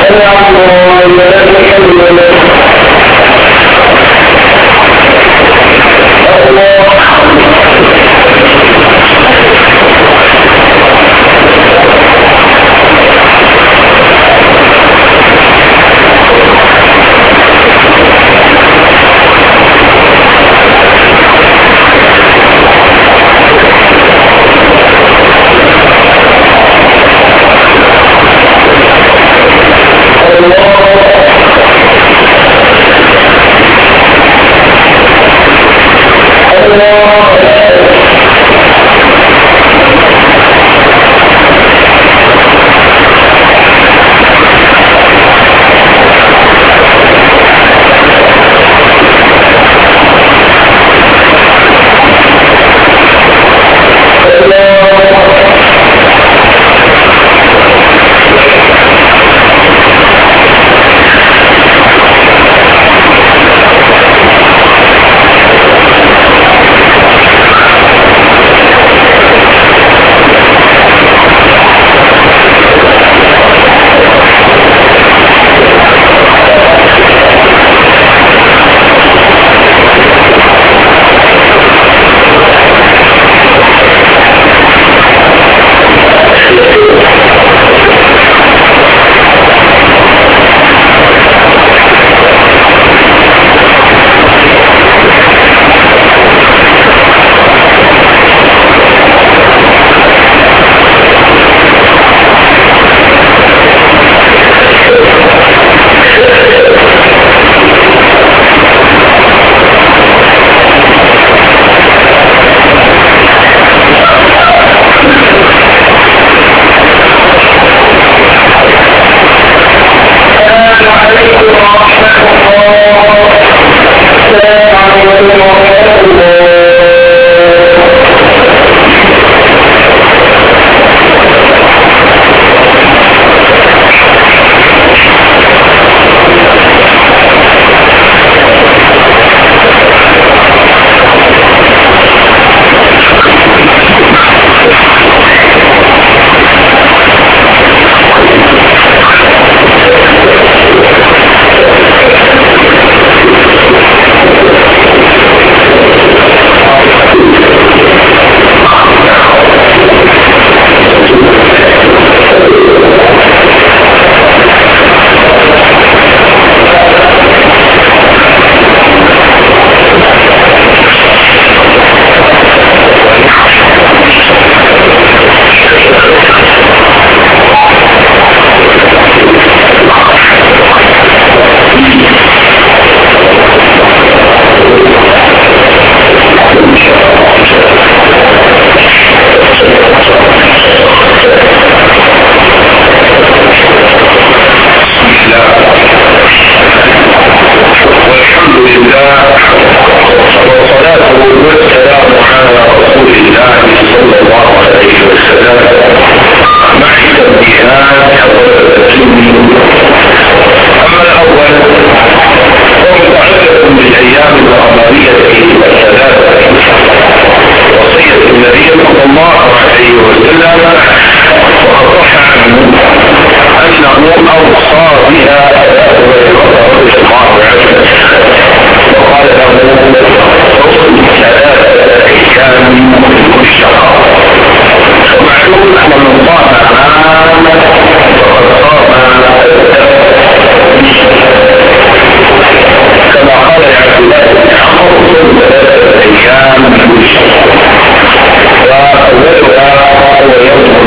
وأولها هو يوم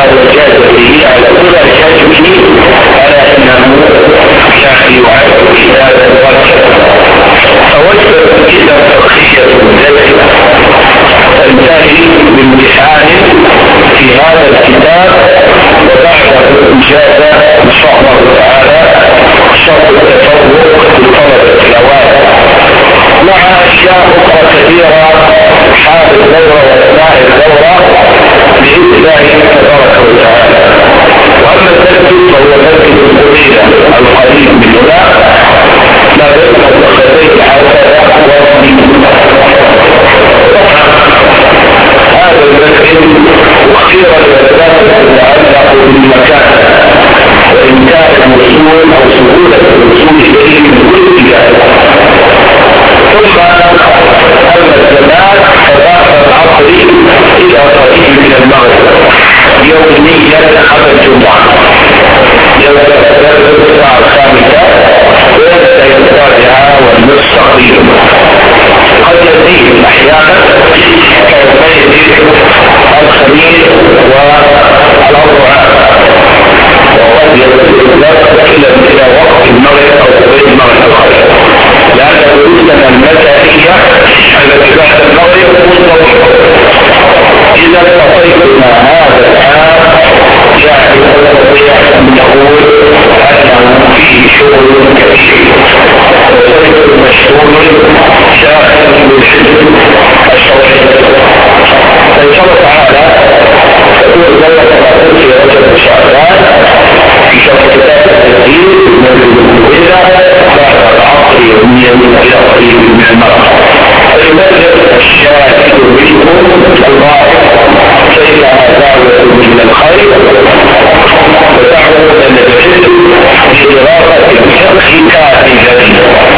وجاز به على كل شجره على انه يعني يعد كتابا وكذا. فوجدت كتاب فقهية مدللة تنتهي بامتحان في هذا الكتاب، وبعده إجازة إن شاء الله تعالى شرط التفوق لطلبة الأوائل مع أشياء أخرى كثيرة حال الدورة وأثناء الدورة بإذن الله تبارك وتعالى. وأما الترتيب فهو ترتيب القبيلة القريب من هنا ما بين المتخذين حتى يحوى هذا المكان اختير للثلاثة تتعلق بالمكان وإمكان الوصول أو سهولة الوصول إليه من كل اتجاه. ثم أما الزمان فبعد العصر إلى قريب من المغرب يوميا على الجمعة يبدأ الساعة 5 وينتهي 7 والنصف تقريبا. قد يزيد أحيانا كيومئذ الخميس والأربعاء، وقد يزيد إلى وقت المغرب أو قبيل المغرب الخير، لأن دروسنا المسائية التي بعد المغرب منتظمة. إذا استطيعنا هذا الآن يعني نستطيع أن نقول أنه فيه شغل كثير وصيد مشغول داخل بالحزب الشرعي. فإن شاء الله تعالى تكون ذلك ما قلت في رجب شعبان في شرح كتاب التسجيل من المدونة بعد العصر يوميا إلى قريب من المغرب. فيبلغ الشاهد منكم الغائب كيف دعوة من الخير ودعوة من العلم لدراسة الفقه كاملا.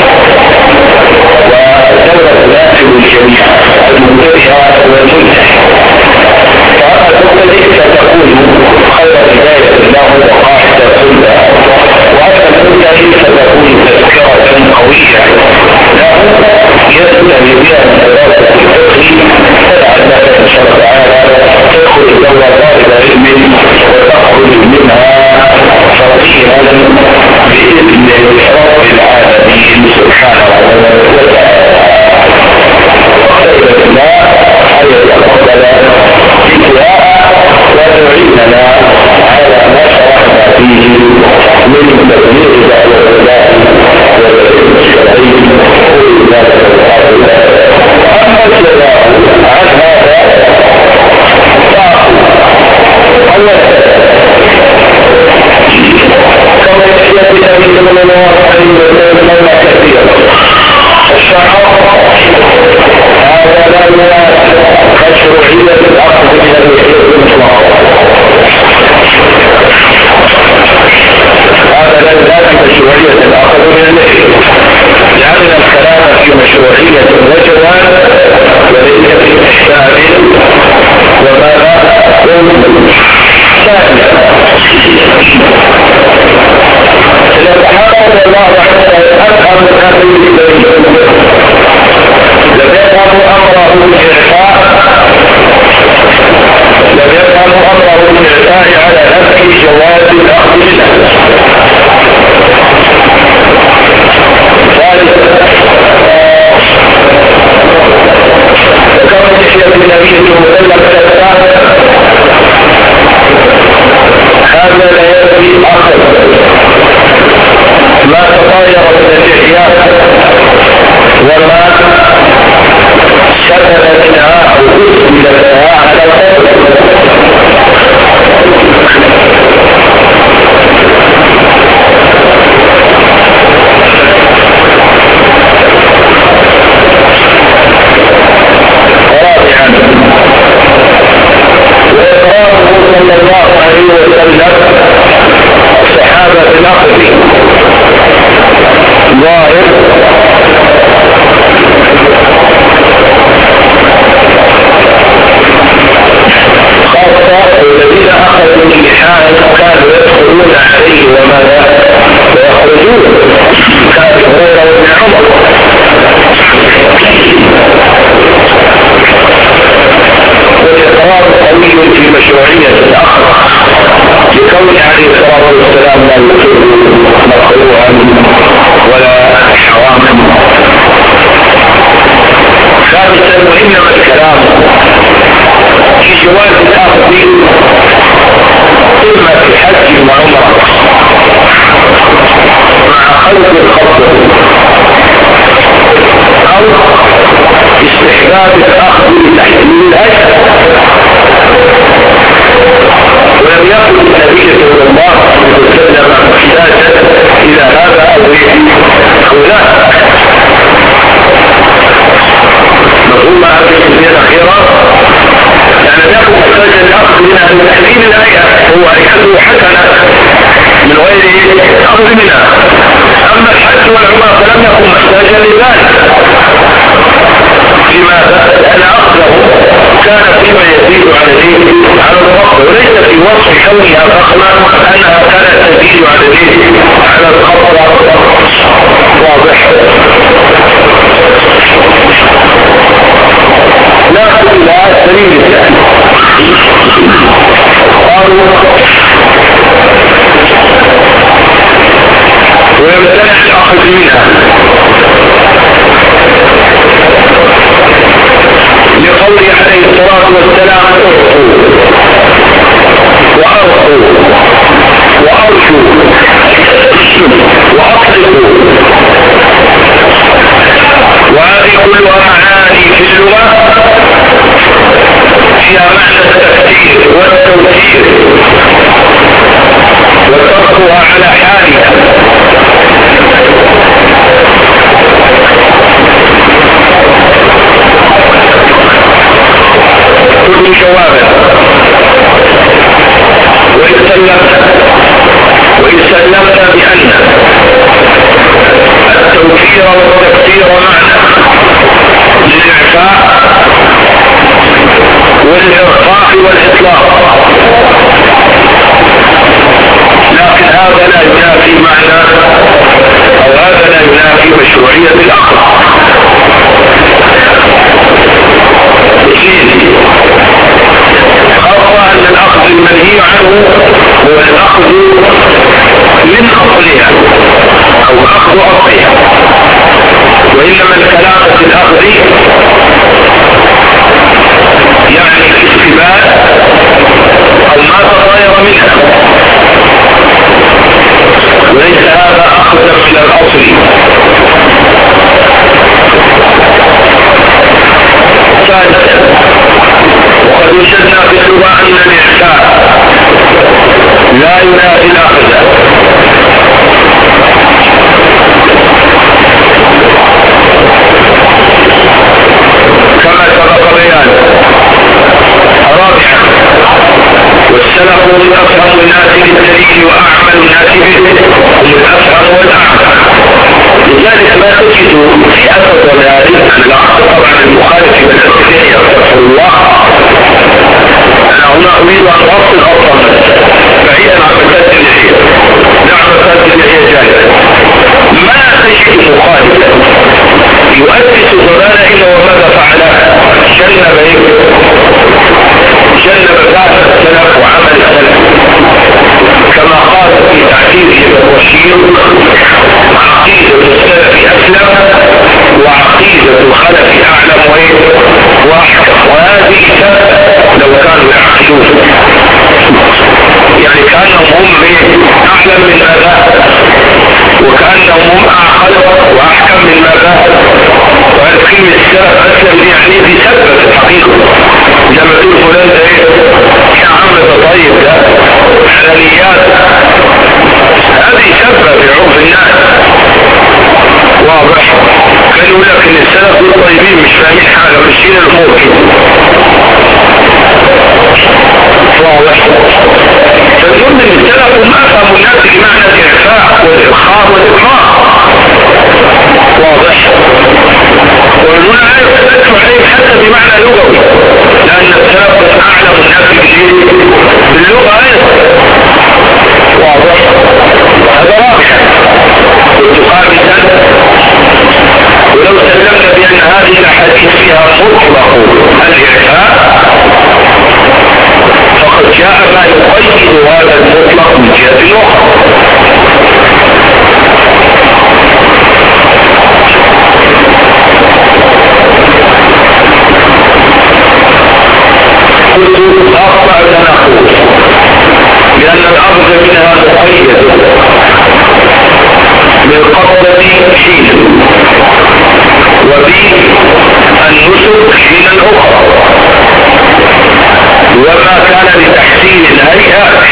ودورة تناسب الجميع المبتدئة والمنتهي. فأما المبتدئ ستكون خير بداية له وقاعدة سنة، وأما المنتهي ستكون تذكرة قوية له يستمر بها من دراسة الفقه، فلعلك إن شاء الله تعالى تدخل دورة طالب علم وتخرج منها فقيها بإذن رب العالمين سبحانه وتعالى. وخير الله أن يتقبل ذكرها ويعيننا على ما شرحنا فيه من تبليغ دعوة الله والعلم الشرعي وإذن ذلك. أما الجواب عن هذا أولا كما يحيى النبي صلى الله عليه وسلم كثيرا الشعر هذا لا يناسب مشروعية الأخذ من الإطلاق، هذا لا يناسب مشروعية الأخذ من الإطلاق، لأن الكلام في مشروعية الوجوان وليس في إحسان وماذا ثانيا إذا تحقق الله أفهم من هذه الدليل لم يفهم أمره بالإعفاء على نفس جواز الأخذ منه. ثالثا ذكر تحية النبي صلى الله عليه وسلم هذا لا يكفي أخذ ما تطاير من الإحياء وما شبه منها أو أسمل لها على الخير. وإقراره صلى الله عليه وسلم الصحابة بالأخذ ظاهر خاصة الذين أخذوا اللحاء كانوا يدخلون عليه وماذا ويخرجون كان هريرة وابن عمر. والإقرار قوي في مشروعية الأخذ كون عليه الصلاة والسلام لا يكره مكروها ولا حراما. ثالثا وإنما الكلام في جواز الأخذ إما في حج وعمرة مع خلق الخطر أو استحباب الأخذ لتحليل الأجل. ولم يكن النبي صلى الله عليه وسلم محتاجا إلى هذا أو لا. مفهوم هذه القضية الأخيرة؟ يعني لم يكن محتاجا لأخذ من تحليل الآية، هو آيته حسنة من غير أخذ منها. أما الحج والعمرة فلم يكن محتاجا لذلك. لماذا؟ لأن أخذه كان فيما يزيد على الوقت، وليس في وصف كونها فخمة أنها كانت تزيد على الخطر. واضح؟ نأخذ إلى الدليل الثاني. قالوا ويمتنع الأخذ منها لقوله عليه الصلاة والسلام وأرقوا وأرجوا وأطلقوا. وهذه كلها معاني في اللغة فيها معنى التفسير والتوثير وتركها على حالها. كل جوابا وإن سلمت بأن التوفير والتكثير معنى للإعفاء والإرقاء والإطلاق، لكن هذا لا ينافي معنى أو هذا لا ينافي مشروعية الأخذ. خاصة أن الأخذ المنهي عنه هو الأخذ من أصلها أو أخذ أصلها، وإنما الكلام في الأخذ يعني الاستباد أو ما تطاير منها، وليس هذا أخذا من الأصل. ثالثا وقد وجدنا في اللغة أن الإحسان لا ينافي الأخذ، كما سبق بيانه. رابعا والسلف هم أفهم الناس بالدليل وأعمل الناس به، هم الأفهم والأعمل. لذلك ما تجد في أثر ذلك العقل طبعا المخالف من الأسئلة يغفر الله. أنا هنا أريد أن أفصل أفضل بعيدا عن مسألة اللحية. نعم مسألة اللحية جاهزة. ما تجد مخالفا يؤسس ضلالة إلا وماذا فعل؟ جنب ذات السلف وعمل السلف، كما قال في تعريفه الرشيد: عقيدة السلف أسلم وعقيدة الخلف أعلم وأحكم. وهذه لو كانوا يعقلون يعني كأنهم هم أعلم من ماذا، وكأنهم هم أعقل وأحكم من ماذا. وهذه كلمة السلف أسلم دي يعني دي سبب في الحقيقة. لما تقول فلان ده يا عم ده طيب ده حلاليات، هذه سبب في عرف الناس. واضح؟ كان يقول لك ان السلف دول طيبين مش فاهمين حاجه، ماشيين الامور كده. واضح؟ فالظن ان السلف هم افهموا الناس بمعنى الاعفاء والارخاء والاكراه. واضح؟ وهنا لا يختلف عليهم حتى بمعنى لغوي، لان السلف اعلم الناس باللغه ايضا. واضح؟ وهذا رابعا. خامسا ولو سلمنا بأن هذه الأحاديث فيها مطلق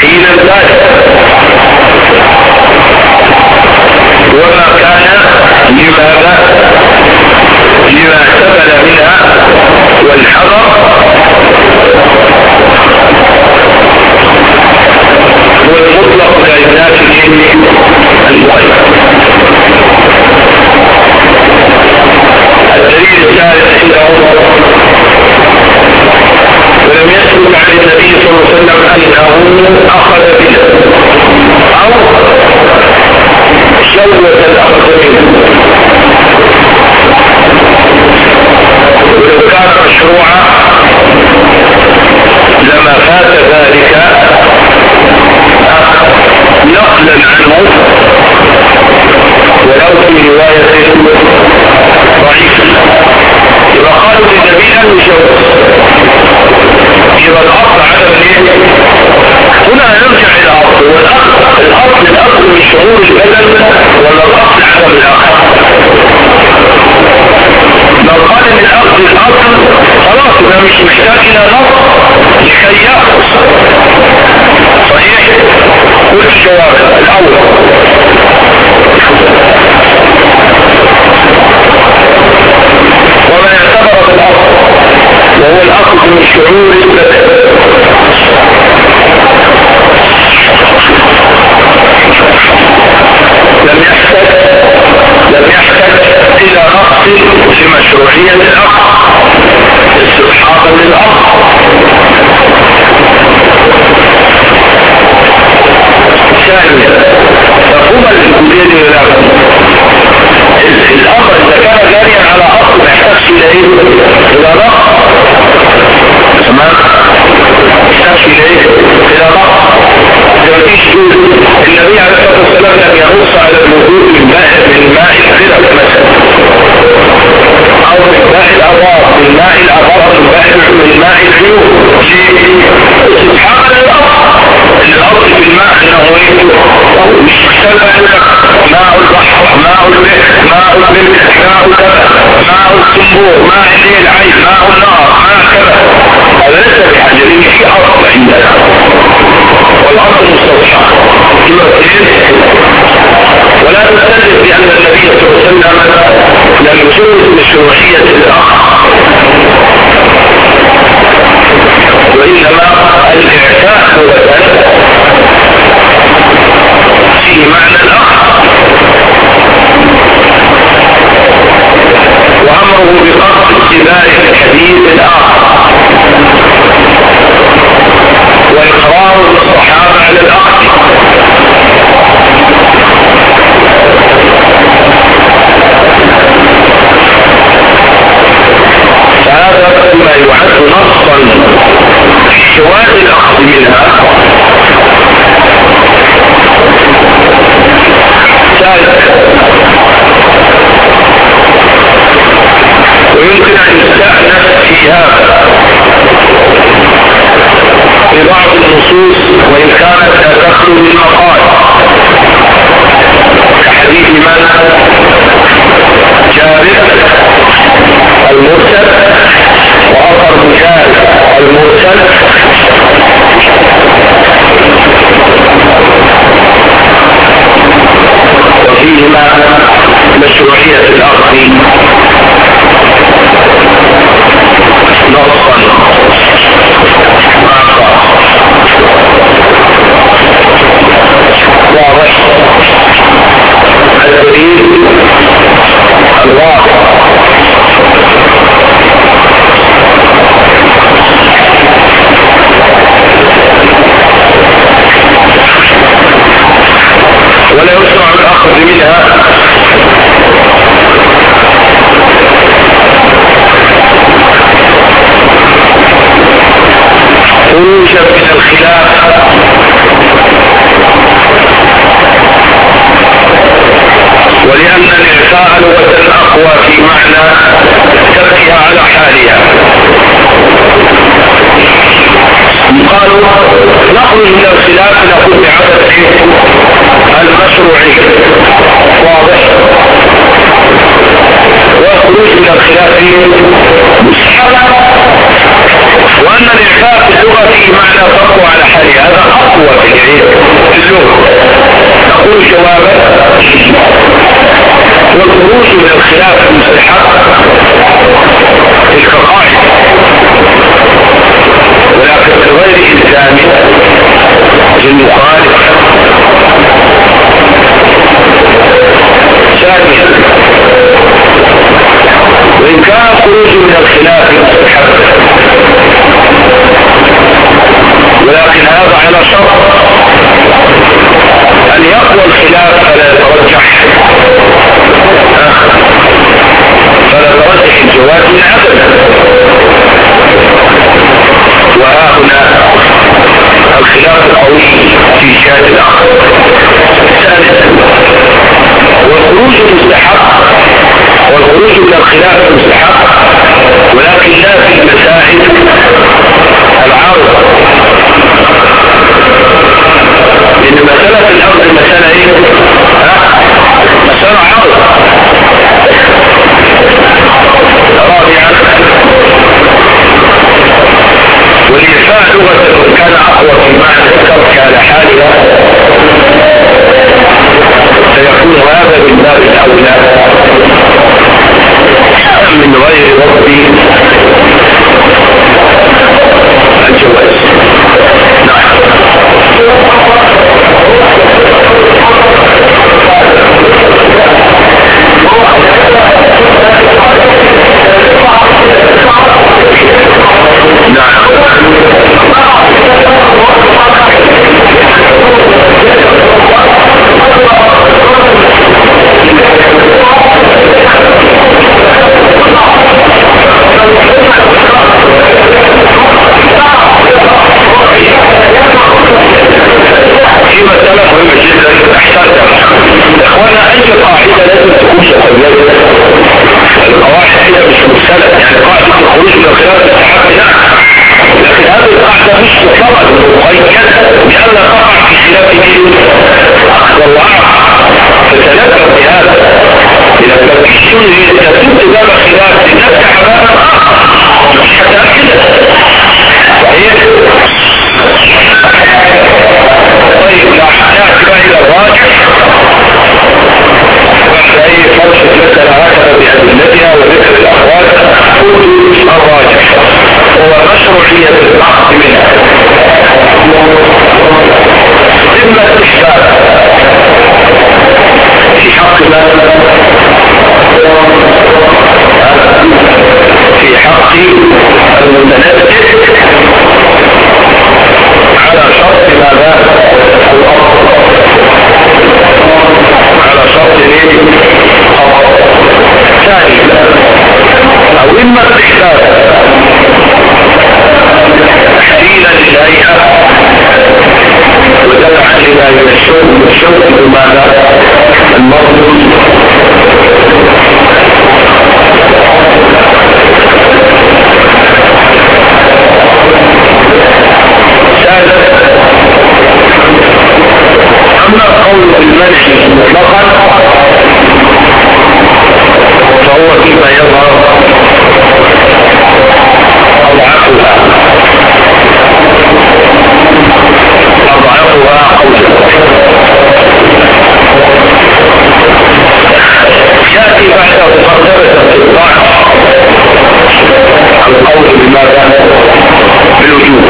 حين ذلك، وما كان لماذا؟ لما احتمل منها والحذر والمطلق كإدراك المغيب. الدليل الثالث عندهم ولم يثبت عن النبي صلى الله عليه وسلم انه اخذ به او شوة الاخذ منه، ولو كان مشروعا لما فات ذلك نقلا عنه ولو في رواية ضعيفة. إذا قالوا للنبي أن يجوز إذا الأصل عدم الإيه؟ هنا نرجع إلى الأصل، الأصل من شعور البدن ولا الأصل عدم الأخذ؟ لو قال إن الأصل خلاص ده مش محتاج إلى نص لكي يأخذ. صحيح؟ كل الجواب الأول ومن اعتبر بالأصل وهو الأصل من شعور البدن لم يحتج إلى نص لمشروعية الأصل استصحابا للأصل. ثانيا مفهوم الوجود لكم الأمر إذا كان جاريا على أصل ما يحتاجش إلى إيه؟ إلى نص. تمام؟ يحتاج إلى إيه؟ إلى نص. النبي عليه الصلاة والسلام لم ينص على الوجود من ماء الخلق مثلا أو من ماء الأبار من ماء العيون استصحابا للأصل. إن الأصل في الماء إنه مش محتاج ماء البحر ماء البحر ماء الملك ماء كذا ماء الصنبور ماء العين ماء النار ماء كذا، هذا ليس بحاجة لأن في أصل عندنا والأصل مستصحب. ولا نستدل بأن النبي صلى الله عليه وسلم لم يجوز مشروعية الأخذ، وإنما الإعتاق في معنى الأخذ، وأمره بقصد اتباع الحديث الآخر وإقرار الصحابة على الأخذ. فهذا ما يعد نصا في جواز الأخذ منها. ويمكن أن يستأنس في هذا في بعض النصوص وإن كانت لا تخلو بالمقال، كحديث من جابر المرسل وأثر مجاهد المرسل وفيهما مشروعية الأخذ نصا واضح. الدليل الواضح ولا يشرع الأخذ منها خروجا من الخلاف ولأن الإعفاء لغة أقوى في معنى تركها على حالها. قالوا نخرج من الخلاف نقول بعدد المشروعية واضح، والخروج من الخلاف مستحب، وأن الإعفاء في اللغة في معنى تركه على حالها هذا أقوى في للمخالف. ثانيا وإن كان خروج من الخلاف مستحب، ولكن هذا على شرط أن يقوى الخلاف فلا يترجح الجواز من عدم. وها هنا الخلاف القوي في جهة الآخر. ثالثا والخروج مستحب، والخروج من الخلاف مستحب ولكن لا في المسائل العارضة، لأن مسألة الأرض مسألة ايه؟ مسألة عارضة. رابعا والإعفاء لغة كان أقوى في معنى الترك على حالها، فيكون هذا من باب الأولى من غير ضبط الجواز. نعم. في مسألة مهمة جدا تحتاجها اخوانا. اي قاعدة لازم تكون شفوية. القواعد هي مش مسألة، يعني قاعدة الخروج من الخلاف تستحق، نعم، لكن هذه القاعدة مش مطلقة مقيدة بأن تقع في خلاف أخذ الوعظ. فتذكر بهذا إذا تبكيشون يتسد باب خلاف لنفتح بابا آخر مش متأكد. صحيح. طيب نأتي إلى الراجح بعد أي فرش المسألة هكذا بأدلتها وذكر الأخوات. الراجح هو مشروعية الأخذ منها إما استحباب في حق في حق المتنزل على شرط ماذا؟ على شرط ثاني، او اما استحباب تحليلا للهيئة ودفعا لما يشوف بماذا؟ المرض. أما القول بالمنع مطلقا فهو فيما يظهر أضعفها قولا. يأتي بعده مرتبة الضعف القول بماذا؟ بالوجوب.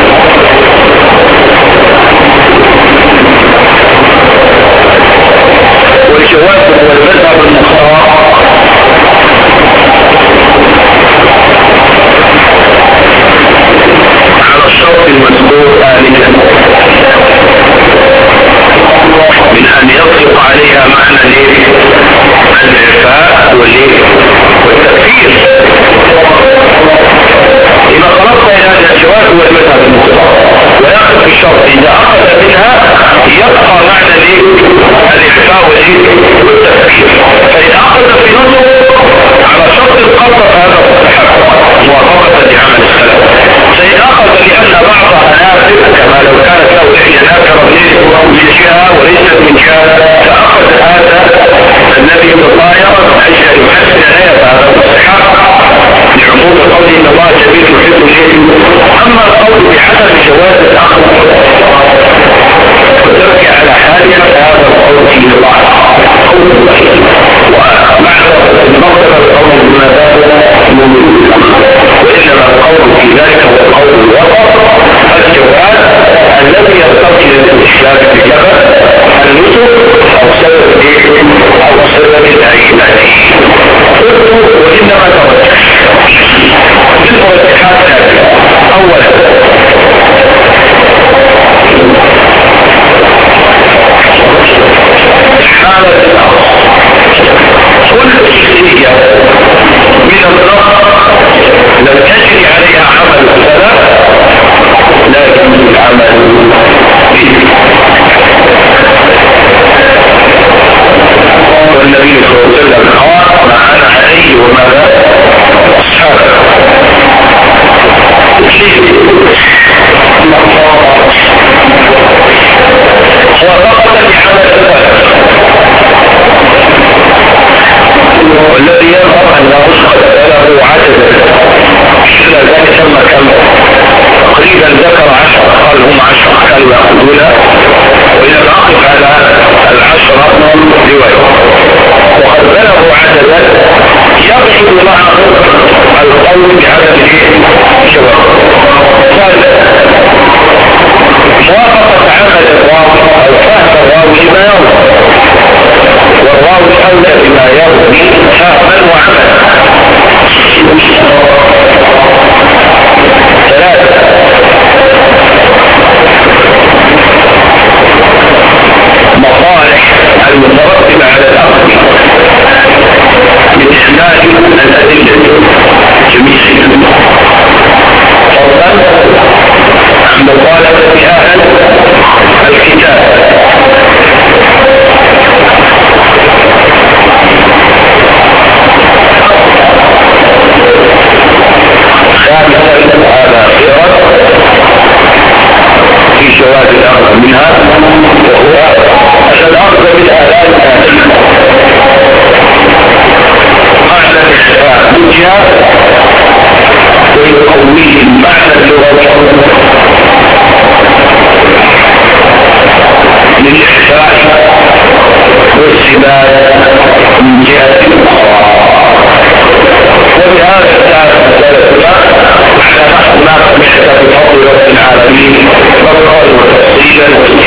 والجواب هو المذهب المختار على الشرط المذكور آنفا من أن يطلق عليها معنى الإعفاء والتكفير. إذا خلصنا إلى هذا الجواب هو المذهب المختار ويأخذ بالشرط إذا أخذ منها يبقى معنى الإعفاء والتكفير. فإذا أخذ في نصه على شرط القبض فهذا مستحب موافقة لعمل السلف. فإذا أخذ لأن بعضها نافذ كما لو كانت له إحدى نافذة من جهة وليست من جهة فأخذ هذا الذي مطايرا حتى يحسن آية فهذا مستحب لعموم قوله إن الله جميل يحب الجميل. أما القول بحسب جواز الأخذ 10 رواية، وقد بلغوا عددا يبعد معه القول بعدد الشواذ. موافقة عمل الراوي أو فهم الراوي لما يروي، والراوي أولى بما يروي فهما وعملا. 3 مصالح المترتبة على الأخذ بإحمال الأدلة جميعا، فضلا عن مطالبة أهل الكتاب. 5 هذا خيرا في شواذ الأمر منها، وهو أن الأرض منها لا ينتهي معنى الاختفاء من جهة، ويقويه المعنى اللغوي للإحساء والسباق من جهة أخرى. وبهذا كانت مسألتنا على نحو ما سمعت بفضل رب العالمين فضلا وتفصيلا